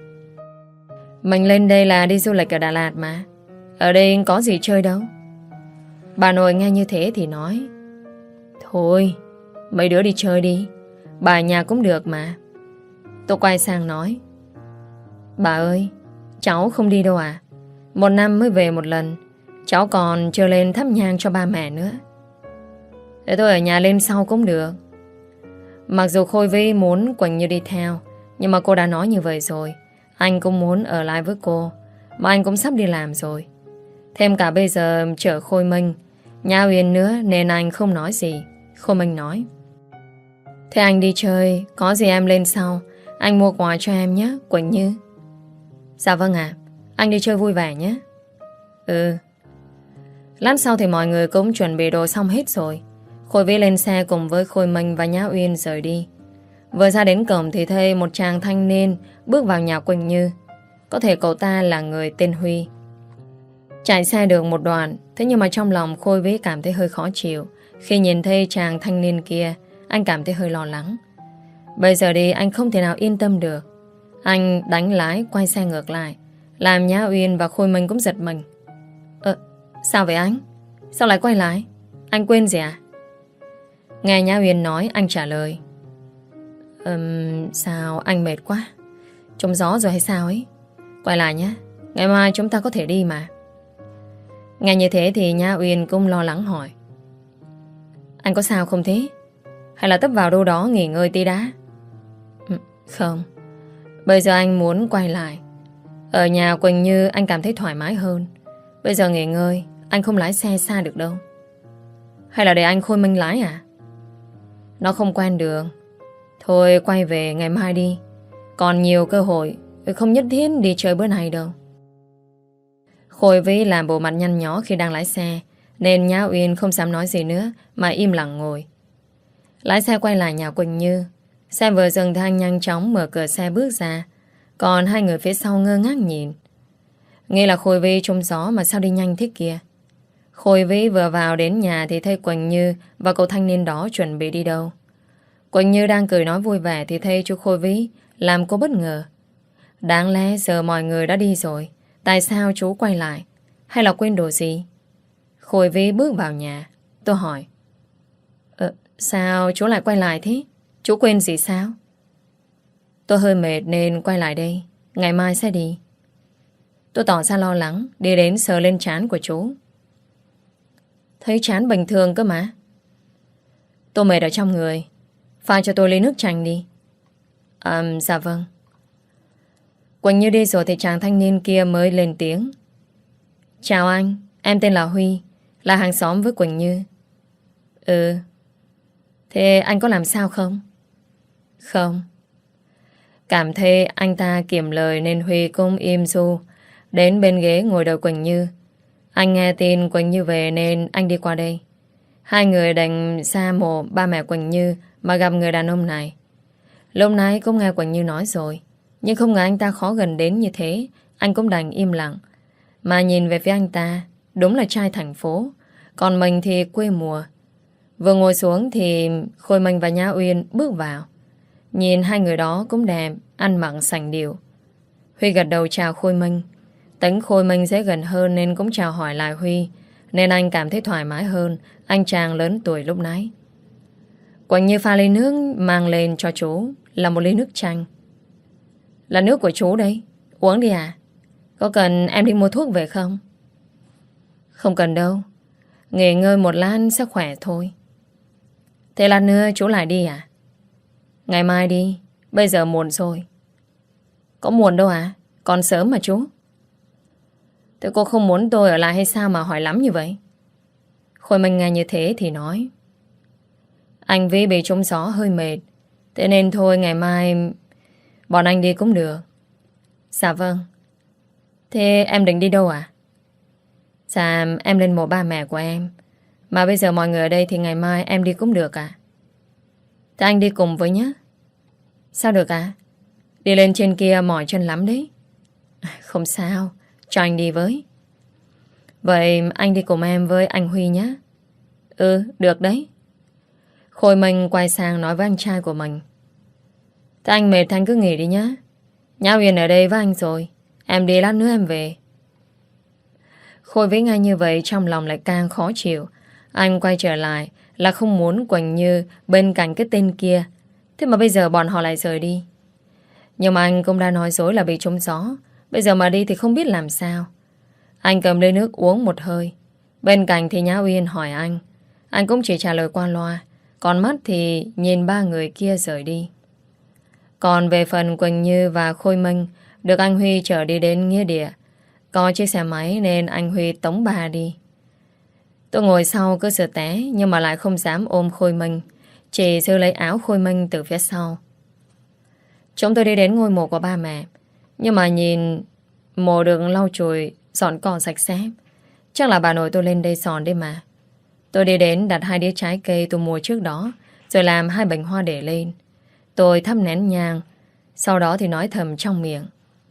Mình lên đây là đi du lịch ở Đà Lạt mà, ở đây có gì chơi đâu. Bà nội nghe như thế thì nói, thôi mấy đứa đi chơi đi, bà nhà cũng được mà. Tôi quay sang nói, bà ơi, cháu không đi đâu à? Một năm mới về một lần, cháu còn chưa lên thắp nhang cho ba mẹ nữa. Để tôi ở nhà lên sau cũng được. Mặc dù Khôi Vi muốn Quỳnh Như đi theo, nhưng mà cô đã nói như vậy rồi. Anh cũng muốn ở lại với cô, mà anh cũng sắp đi làm rồi. Thêm cả bây giờ chở Khôi Minh, Nhã Uyên nữa, nên anh không nói gì. Khôi Minh nói, thế anh đi chơi, có gì em lên sau, anh mua quà cho em nhé, Quỳnh Như. Dạ vâng ạ, anh đi chơi vui vẻ nhé. Ừ. Lát sau thì mọi người cũng chuẩn bị đồ xong hết rồi. Khôi Vi lên xe cùng với Khôi Minh và Nhã Uyên rời đi. Vừa ra đến cổng thì thấy một chàng thanh niên bước vào nhà Quỳnh Như. Có thể cậu ta là người tên Huy. Chạy xe được một đoạn, thế nhưng mà trong lòng Khôi Vi cảm thấy hơi khó chịu. Khi nhìn thấy chàng thanh niên kia, anh cảm thấy hơi lo lắng. Bây giờ đi anh không thể nào yên tâm được. Anh đánh lái quay xe ngược lại, làm Nhã Uyên và Khôi Minh cũng giật mình. Ờ, sao vậy anh? Sao lại quay lại? Anh quên gì à? Nghe Nhã Uyên nói, anh trả lời, um, sao anh mệt quá, trúng gió rồi hay sao ấy? Quay lại nhé, ngày mai chúng ta có thể đi mà. Nghe như thế thì Nhã Uyên cũng lo lắng hỏi, anh có sao không thế? Hay là tấp vào đâu đó nghỉ ngơi tí đã? Ừ, không, bây giờ anh muốn quay lại. Ở nhà Quỳnh Như anh cảm thấy thoải mái hơn. Bây giờ nghỉ ngơi, anh không lái xe xa được đâu. Hay là để anh Khôi Minh lái à? Nó không quen đường. Thôi quay về ngày mai đi, còn nhiều cơ hội, không nhất thiết đi chơi bữa này đâu. Khôi Vi làm bộ mặt nhăn nhó khi đang lái xe, nên Nhã Uyên không dám nói gì nữa mà im lặng ngồi. Lái xe quay lại nhà Quỳnh Như. Xe vừa dừng thì anh nhanh chóng mở cửa xe bước ra. Còn hai người phía sau ngơ ngác nhìn. Nghĩ là Khôi Vi trúng gió mà sao đi nhanh thế kia. Khôi Vi vừa vào đến nhà thì thấy Quỳnh Như và cậu thanh niên đó chuẩn bị đi đâu. Quỳnh Như đang cười nói vui vẻ thì thấy chú Khôi Vi làm cô bất ngờ. Đáng lẽ giờ mọi người đã đi rồi, tại sao chú quay lại? Hay là quên đồ gì? Khôi Vi bước vào nhà. Tôi hỏi, Ờ, sao chú lại quay lại thế? Chú quên gì sao? Tôi hơi mệt nên quay lại đây, ngày mai sẽ đi. Tôi tỏ ra lo lắng, đi đến sờ lên trán của chú. Thấy trán bình thường cơ mà. Tôi mệt ở trong người, pha cho tôi ly nước chanh đi. À, dạ vâng. Quỳnh Như đi rồi thì chàng thanh niên kia mới lên tiếng. Chào anh, em tên là Huy, là hàng xóm với Quỳnh Như. Ừ. Thế anh có làm sao không? Không. Cảm thấy anh ta kiệm lời nên Huy cũng im ru đến bên ghế ngồi đợi Quỳnh Như. Anh nghe tin Quỳnh Như về nên anh đi qua đây. Hai người đành xa mộ ba mẹ Quỳnh Như mà gặp người đàn ông này. Lúc nãy cũng nghe Quỳnh Như nói rồi, nhưng không ngờ anh ta khó gần đến như thế. Anh cũng đành im lặng. Mà nhìn về phía anh ta, đúng là trai thành phố, còn mình thì quê mùa. Vừa ngồi xuống thì Khôi Minh và Nhã Uyên bước vào. Nhìn hai người đó cũng đẹp, ăn mặc sành điệu. Huy gật đầu chào Khôi Minh. Tính Khôi Minh dễ gần hơn nên cũng chào hỏi lại Huy, nên anh cảm thấy thoải mái hơn anh chàng lớn tuổi lúc nãy. Quỳnh Như pha ly nước mang lên cho chú là một ly nước chanh. Là nước của chú đấy, uống đi à? Có cần em đi mua thuốc về không? Không cần đâu, nghỉ ngơi một lát sẽ khỏe thôi. Thế lát nữa chú lại đi à? Ngày mai đi, bây giờ muộn rồi. Có muộn đâu à? Còn sớm mà chú. Thế cô không muốn tôi ở lại hay sao mà hỏi lắm như vậy? Khôi Minh nghe như thế thì nói: Anh Vi bị trúng gió hơi mệt, thế nên thôi ngày mai bọn anh đi cũng được. Dạ vâng. Thế em định đi đâu à? Dạ em lên mộ ba mẹ của em. Mà bây giờ mọi người ở đây thì ngày mai em đi cũng được à? Thế anh đi cùng với nhé. Sao được à? Đi lên trên kia mỏi chân lắm đấy. Không sao, cho anh đi với. Vậy anh đi cùng em với anh Huy nhé. Ừ, được đấy. Khôi Minh quay sang nói với anh trai của mình: Thế anh mệt thì anh cứ nghỉ đi nhé. Nhã Uyên ở đây với anh rồi, em đi lát nữa em về. Khôi với ngay như vậy trong lòng lại càng khó chịu. Anh quay trở lại là không muốn Quỳnh Như bên cạnh cái tên kia. Thế mà bây giờ bọn họ lại rời đi. Nhưng mà anh cũng đã nói dối là bị trúng gió. Bây giờ mà đi thì không biết làm sao. Anh cầm ly nước uống một hơi. Bên cạnh thì Nhã Uyên hỏi anh. Anh cũng chỉ trả lời qua loa, còn mắt thì nhìn ba người kia rời đi. Còn về phần Quỳnh Như và Khôi Minh được anh Huy chở đi đến nghĩa địa. Có chiếc xe máy nên anh Huy tống bà đi. Tôi ngồi sau cứ sợ té, nhưng mà lại không dám ôm Khôi Minh, chỉ giữ lấy áo Khôi Minh từ phía sau. Chúng tôi đi đến ngôi mộ của ba mẹ. Nhưng mà nhìn mộ được lau chùi, dọn cỏ sạch sẽ. Chắc là bà nội tôi lên đây dọn đấy mà. Tôi đi đến đặt hai đĩa trái cây tôi mua trước đó, rồi làm hai bánh hoa để lên. Tôi thắp nén nhang, sau đó thì nói thầm trong miệng: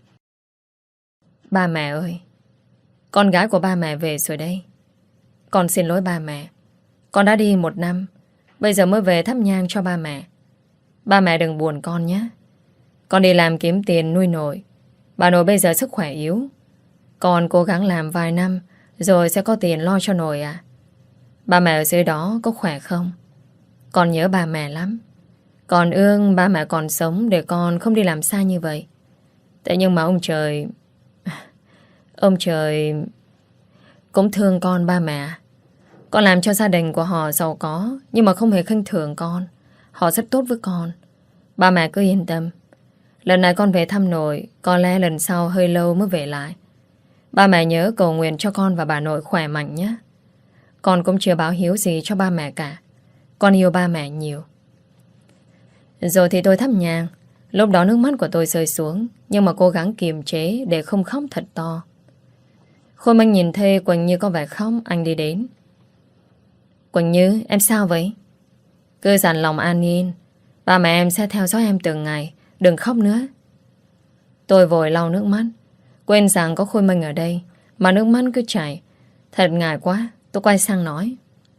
Ba mẹ ơi, con gái của ba mẹ về rồi đây. Con xin lỗi ba mẹ. Con đã đi một năm, bây giờ mới về thắp nhang cho ba mẹ. Ba mẹ đừng buồn con nhé. Con đi làm kiếm tiền nuôi nội. Bà nội bây giờ sức khỏe yếu. Con cố gắng làm vài năm rồi sẽ có tiền lo cho nội à. Ba mẹ ở dưới đó có khỏe không? Con nhớ ba mẹ lắm. Con ương ba mẹ còn sống để con không đi làm xa như vậy. Thế nhưng mà ông trời... Ông trời... cũng thương con ba mẹ. Con làm cho gia đình của họ giàu có, nhưng mà không hề khinh thường con. Họ rất tốt với con. Ba mẹ cứ yên tâm. Lần này con về thăm nội, có lẽ lần sau hơi lâu mới về lại. Ba mẹ nhớ cầu nguyện cho con và bà nội khỏe mạnh nhé. Con cũng chưa báo hiếu gì cho ba mẹ cả. Con yêu ba mẹ nhiều. Rồi thì tôi thắp nhang. Lúc đó nước mắt của tôi rơi xuống, nhưng mà cố gắng kiềm chế để không khóc thật to. Khôi Minh nhìn thấy Quỳnh Như có vẻ khóc, anh đi đến. Quỳnh Như, em sao vậy? Cứ dặn lòng an yên. Ba mẹ em sẽ theo dõi em từng ngày. Đừng khóc nữa. Tôi vội lau nước mắt, quên rằng có Khôi Minh ở đây mà nước mắt cứ chảy. Thật ngại quá. Tôi quay sang nói: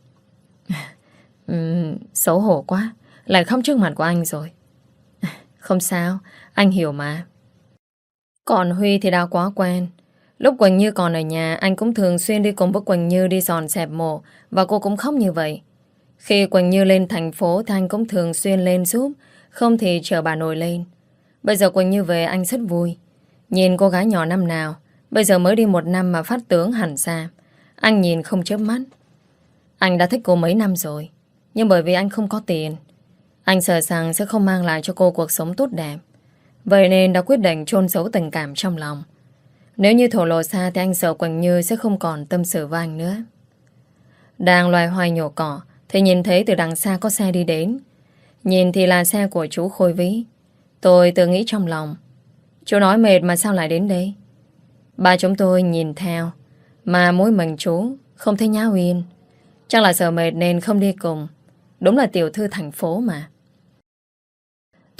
uhm, xấu hổ quá, lại khóc trước mặt của anh rồi. Không sao, anh hiểu mà. Còn Huy thì đã quá quen. Lúc Quỳnh Như còn ở nhà, anh cũng thường xuyên đi cùng với Quỳnh Như đi dọn dẹp mộ, và cô cũng khóc như vậy. Khi Quỳnh Như lên thành phố thì anh cũng thường xuyên lên giúp, không thì chờ bà nội lên. Bây giờ Quỳnh Như về anh rất vui. Nhìn cô gái nhỏ năm nào, bây giờ mới đi một năm mà phát tướng hẳn ra. Anh nhìn không chớp mắt. Anh đã thích cô mấy năm rồi, nhưng bởi vì anh không có tiền, anh sợ rằng sẽ không mang lại cho cô cuộc sống tốt đẹp. Vậy nên đã quyết định chôn giấu tình cảm trong lòng. Nếu như thổ lộ xa thì anh sợ Quỳnh Như sẽ không còn tâm sự với anh nữa. Đang loay hoay nhổ cỏ thì nhìn thấy từ đằng xa có xe đi đến. Nhìn thì là xe của chú Khôi Vĩ. Tôi tự nghĩ trong lòng: chú nói mệt mà sao lại đến đây? Ba chúng tôi nhìn theo, mà mỗi mình chú không thấy Nhã Uyên. Chắc là sợ mệt nên không đi cùng. Đúng là tiểu thư thành phố mà.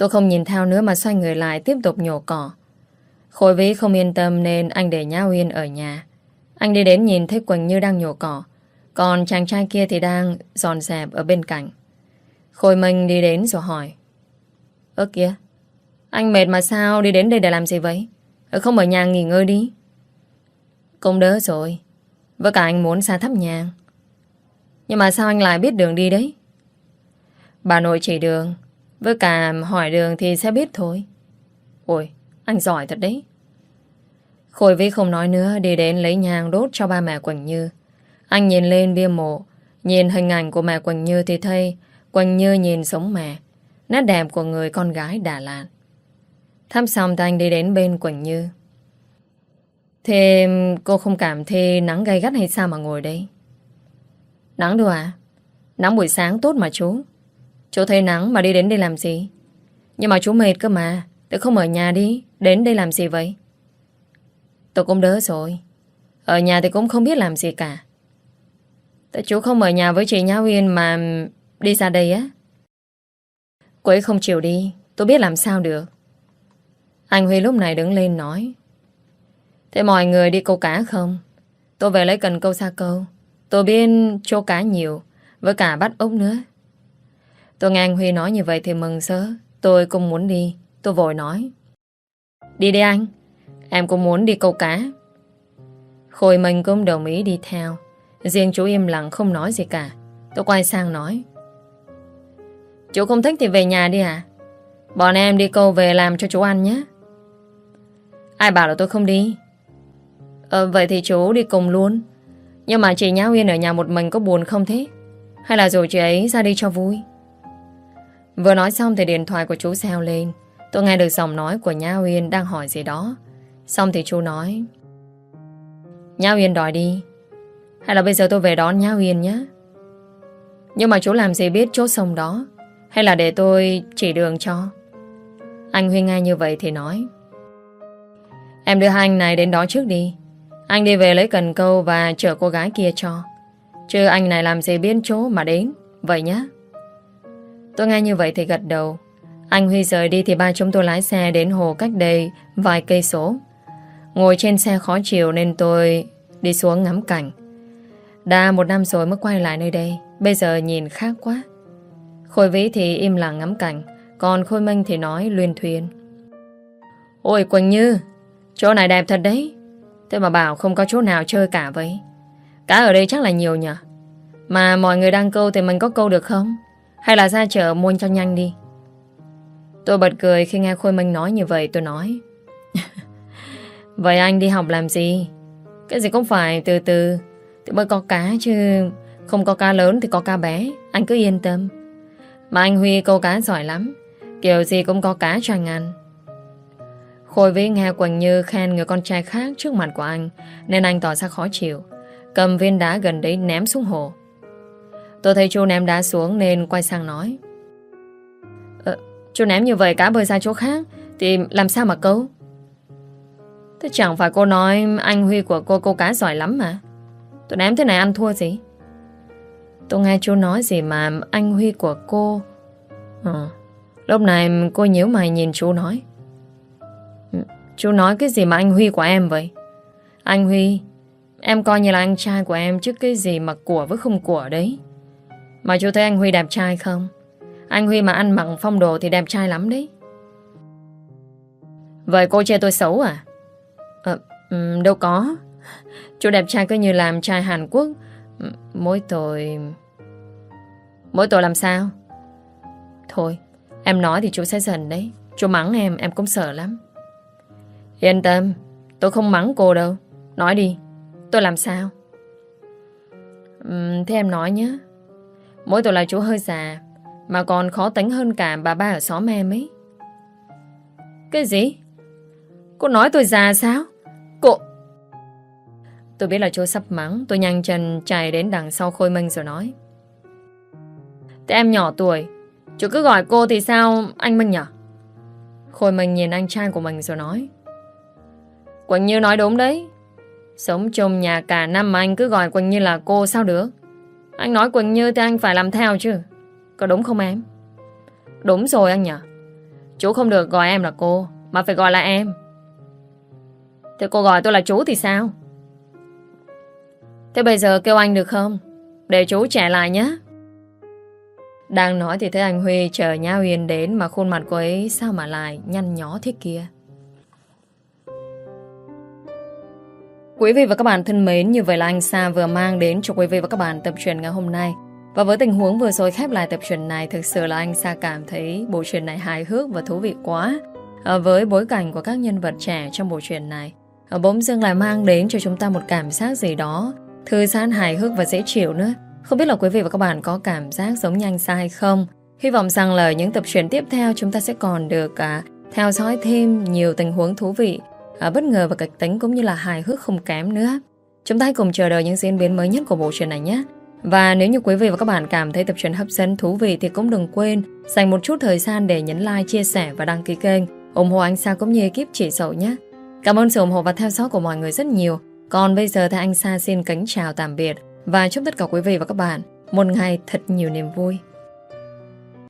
Tôi không nhìn theo nữa mà xoay người lại tiếp tục nhổ cỏ. Khôi Vĩ không yên tâm nên anh để Nhã Uyên ở nhà. Anh đi đến nhìn thấy Quỳnh Như đang nhổ cỏ, còn chàng trai kia thì đang dọn dẹp ở bên cạnh. Khôi Minh đi đến rồi hỏi: Ơ kìa, anh mệt mà sao đi đến đây để làm gì vậy? Không ở nhà nghỉ ngơi đi. Cũng đỡ rồi. Với cả anh muốn xa thắp nhang. Nhưng mà sao anh lại biết đường đi đấy? Bà nội chỉ đường, với cả hỏi đường thì sẽ biết thôi. Ôi, anh giỏi thật đấy. Khôi Vĩ không nói nữa, đi đến lấy nhang đốt cho ba mẹ Quỳnh Như. Anh nhìn lên bia mộ, nhìn hình ảnh của mẹ Quỳnh Như thì thấy Quỳnh Như nhìn sống mẹ, nét đẹp của người con gái Đà Lạt. Thăm xong thì anh đi đến bên Quỳnh Như. Thế cô không cảm thấy nắng gay gắt hay sao mà ngồi đây? Nắng đâu à? Nắng buổi sáng tốt mà chú. Chú thấy nắng mà đi đến đây làm gì? Nhưng mà chú mệt cơ mà. Tôi không ở nhà đi. Đến đây làm gì vậy? Tôi cũng đỡ rồi. Ở nhà thì cũng không biết làm gì cả. Tại chú không ở nhà với chị Nhã Uyên mà đi ra đây á. Cô ấy không chịu đi. Tôi biết làm sao được. Anh Huy lúc này đứng lên nói: Thế mọi người đi câu cá không? Tôi về lấy cần câu xa câu. Tôi biết chỗ cá nhiều, với cả bắt ốc nữa. Tôi nghe anh Huy nói như vậy thì mừng rỡ. Tôi cũng muốn đi. Tôi vội nói: Đi đi anh. Em cũng muốn đi câu cá. Khôi Minh cũng đồng ý đi theo. Riêng chú im lặng không nói gì cả. Tôi quay sang nói: Chú không thích thì về nhà đi à? Bọn em đi câu về làm cho chú ăn nhé. Ai bảo là tôi không đi? Ờ, vậy thì chú đi cùng luôn. Nhưng mà chị Nhã Uyên ở nhà một mình có buồn không thế? Hay là rủ chị ấy ra đi cho vui? Vừa nói xong thì điện thoại của chú reo lên. Tôi nghe được giọng nói của Nhã Uyên đang hỏi gì đó. Xong thì chú nói: Nhã Uyên đòi đi. Hay là bây giờ tôi về đón Nhã Uyên nhé? Nhưng mà chú làm gì biết chốt sông đó? Hay là để tôi chỉ đường cho? Anh Huy nghe như vậy thì nói: Em đưa hai anh này đến đó trước đi. Anh đi về lấy cần câu và chở cô gái kia cho. Chứ anh này làm gì biết chỗ mà đến. Vậy nhá. Tôi nghe như vậy thì gật đầu. Anh Huy rời đi thì ba chúng tôi lái xe đến hồ cách đây vài cây số. Ngồi trên xe khó chịu nên tôi đi xuống ngắm cảnh. Đã một năm rồi mới quay lại nơi đây. Bây giờ nhìn khác quá. Khôi Vĩ thì im lặng ngắm cảnh, còn Khôi Minh thì nói luyên thuyên: Ôi Quỳnh Như, chỗ này đẹp thật đấy. Thế mà bảo không có chỗ nào chơi cả vậy. Cá ở đây chắc là nhiều nhỉ? Mà mọi người đang câu thì mình có câu được không? Hay là ra chợ mua cho nhanh đi? Tôi bật cười khi nghe Khôi Minh nói như vậy. Tôi nói: Vậy anh đi học làm gì? Cái gì cũng phải từ từ thì mới có cá chứ. Không có cá lớn thì có cá bé. Anh cứ yên tâm. Mà anh Huy câu cá giỏi lắm. Kiểu gì cũng có cá cho anh ăn. Khôi Vĩ nghe Quỳnh Như khen người con trai khác trước mặt của anh, nên anh tỏ ra khó chịu, cầm viên đá gần đấy ném xuống hồ. Tôi thấy chú ném đá xuống nên quay sang nói: ờ, Chú ném như vậy cá bơi ra chỗ khác thì làm sao mà câu? Thế chẳng phải cô nói anh Huy của cô câu cá giỏi lắm mà. Tôi ném thế này ăn thua gì? Tôi nghe chú nói gì mà anh Huy của cô. Ờ, lúc này cô nhíu mày nhìn chú nói: Chú nói cái gì mà anh Huy của em vậy? Anh Huy em coi như là anh trai của em, chứ cái gì mà của với không của đấy. Mà chú thấy anh Huy đẹp trai không? Anh Huy mà ăn mặc phong độ thì đẹp trai lắm đấy. Vậy cô chê tôi xấu à? Ờ, um, đâu có. Chú đẹp trai cứ như làm trai Hàn Quốc. Mỗi tội... Mỗi tội làm sao? Thôi, em nói thì chú sẽ giận đấy. Chú mắng em, em cũng sợ lắm. Yên tâm, tôi không mắng cô đâu. Nói đi, tôi làm sao? uhm, Thế em nói nhé. Mỗi tội là chú hơi già, mà còn khó tính hơn cả bà ba ở xóm em ấy. Cái gì? Cô nói tôi già sao? Cô... Tôi biết là chú sắp mắng. Tôi nhanh chân chạy đến đằng sau Khôi Minh rồi nói: Thế em nhỏ tuổi, chú cứ gọi cô thì sao anh Minh nhỉ? Khôi Minh nhìn anh trai của mình rồi nói: Quỳnh Như nói đúng đấy. Sống chung nhà cả năm mà anh cứ gọi Quỳnh Như là cô sao được? Anh nói Quỳnh Như thì anh phải làm theo chứ. Có đúng không em? Đúng rồi anh nhỉ. Chú không được gọi em là cô, mà phải gọi là em. Thế cô gọi tôi là chú thì sao? Thế bây giờ kêu anh được không? Để chú trả lại nhé. Đang nói thì thấy anh Huy chờ Nhã Uyên đến, mà khuôn mặt cô ấy sao mà lại nhăn nhó thế kia. Quý vị và các bạn thân mến, như vậy là anh Sa vừa mang đến cho quý vị và các bạn tập truyện ngày hôm nay. Và với tình huống vừa rồi khép lại tập truyện này, thực sự là anh Sa cảm thấy bộ truyện này hài hước và thú vị quá. À, với bối cảnh của các nhân vật trẻ trong bộ truyện này, à, bỗng dưng lại mang đến cho chúng ta một cảm giác gì đó thư giãn, hài hước và dễ chịu nữa. Không biết là quý vị và các bạn có cảm giác giống như anh Sa hay không? Hy vọng rằng là những tập truyện tiếp theo chúng ta sẽ còn được à, theo dõi thêm nhiều tình huống thú vị, à, bất ngờ và kịch tính cũng như là hài hước không kém nữa. Chúng ta hãy cùng chờ đợi những diễn biến mới nhất của bộ truyện này nhé. Và nếu như quý vị và các bạn cảm thấy tập truyện hấp dẫn, thú vị thì cũng đừng quên dành một chút thời gian để nhấn like, chia sẻ và đăng ký kênh, ủng hộ anh Sa cũng như ekip Chị Dậu nhé. Cảm ơn sự ủng hộ và theo dõi của mọi người rất nhiều. Còn bây giờ thì anh Sa xin kính chào tạm biệt và chúc tất cả quý vị và các bạn một ngày thật nhiều niềm vui.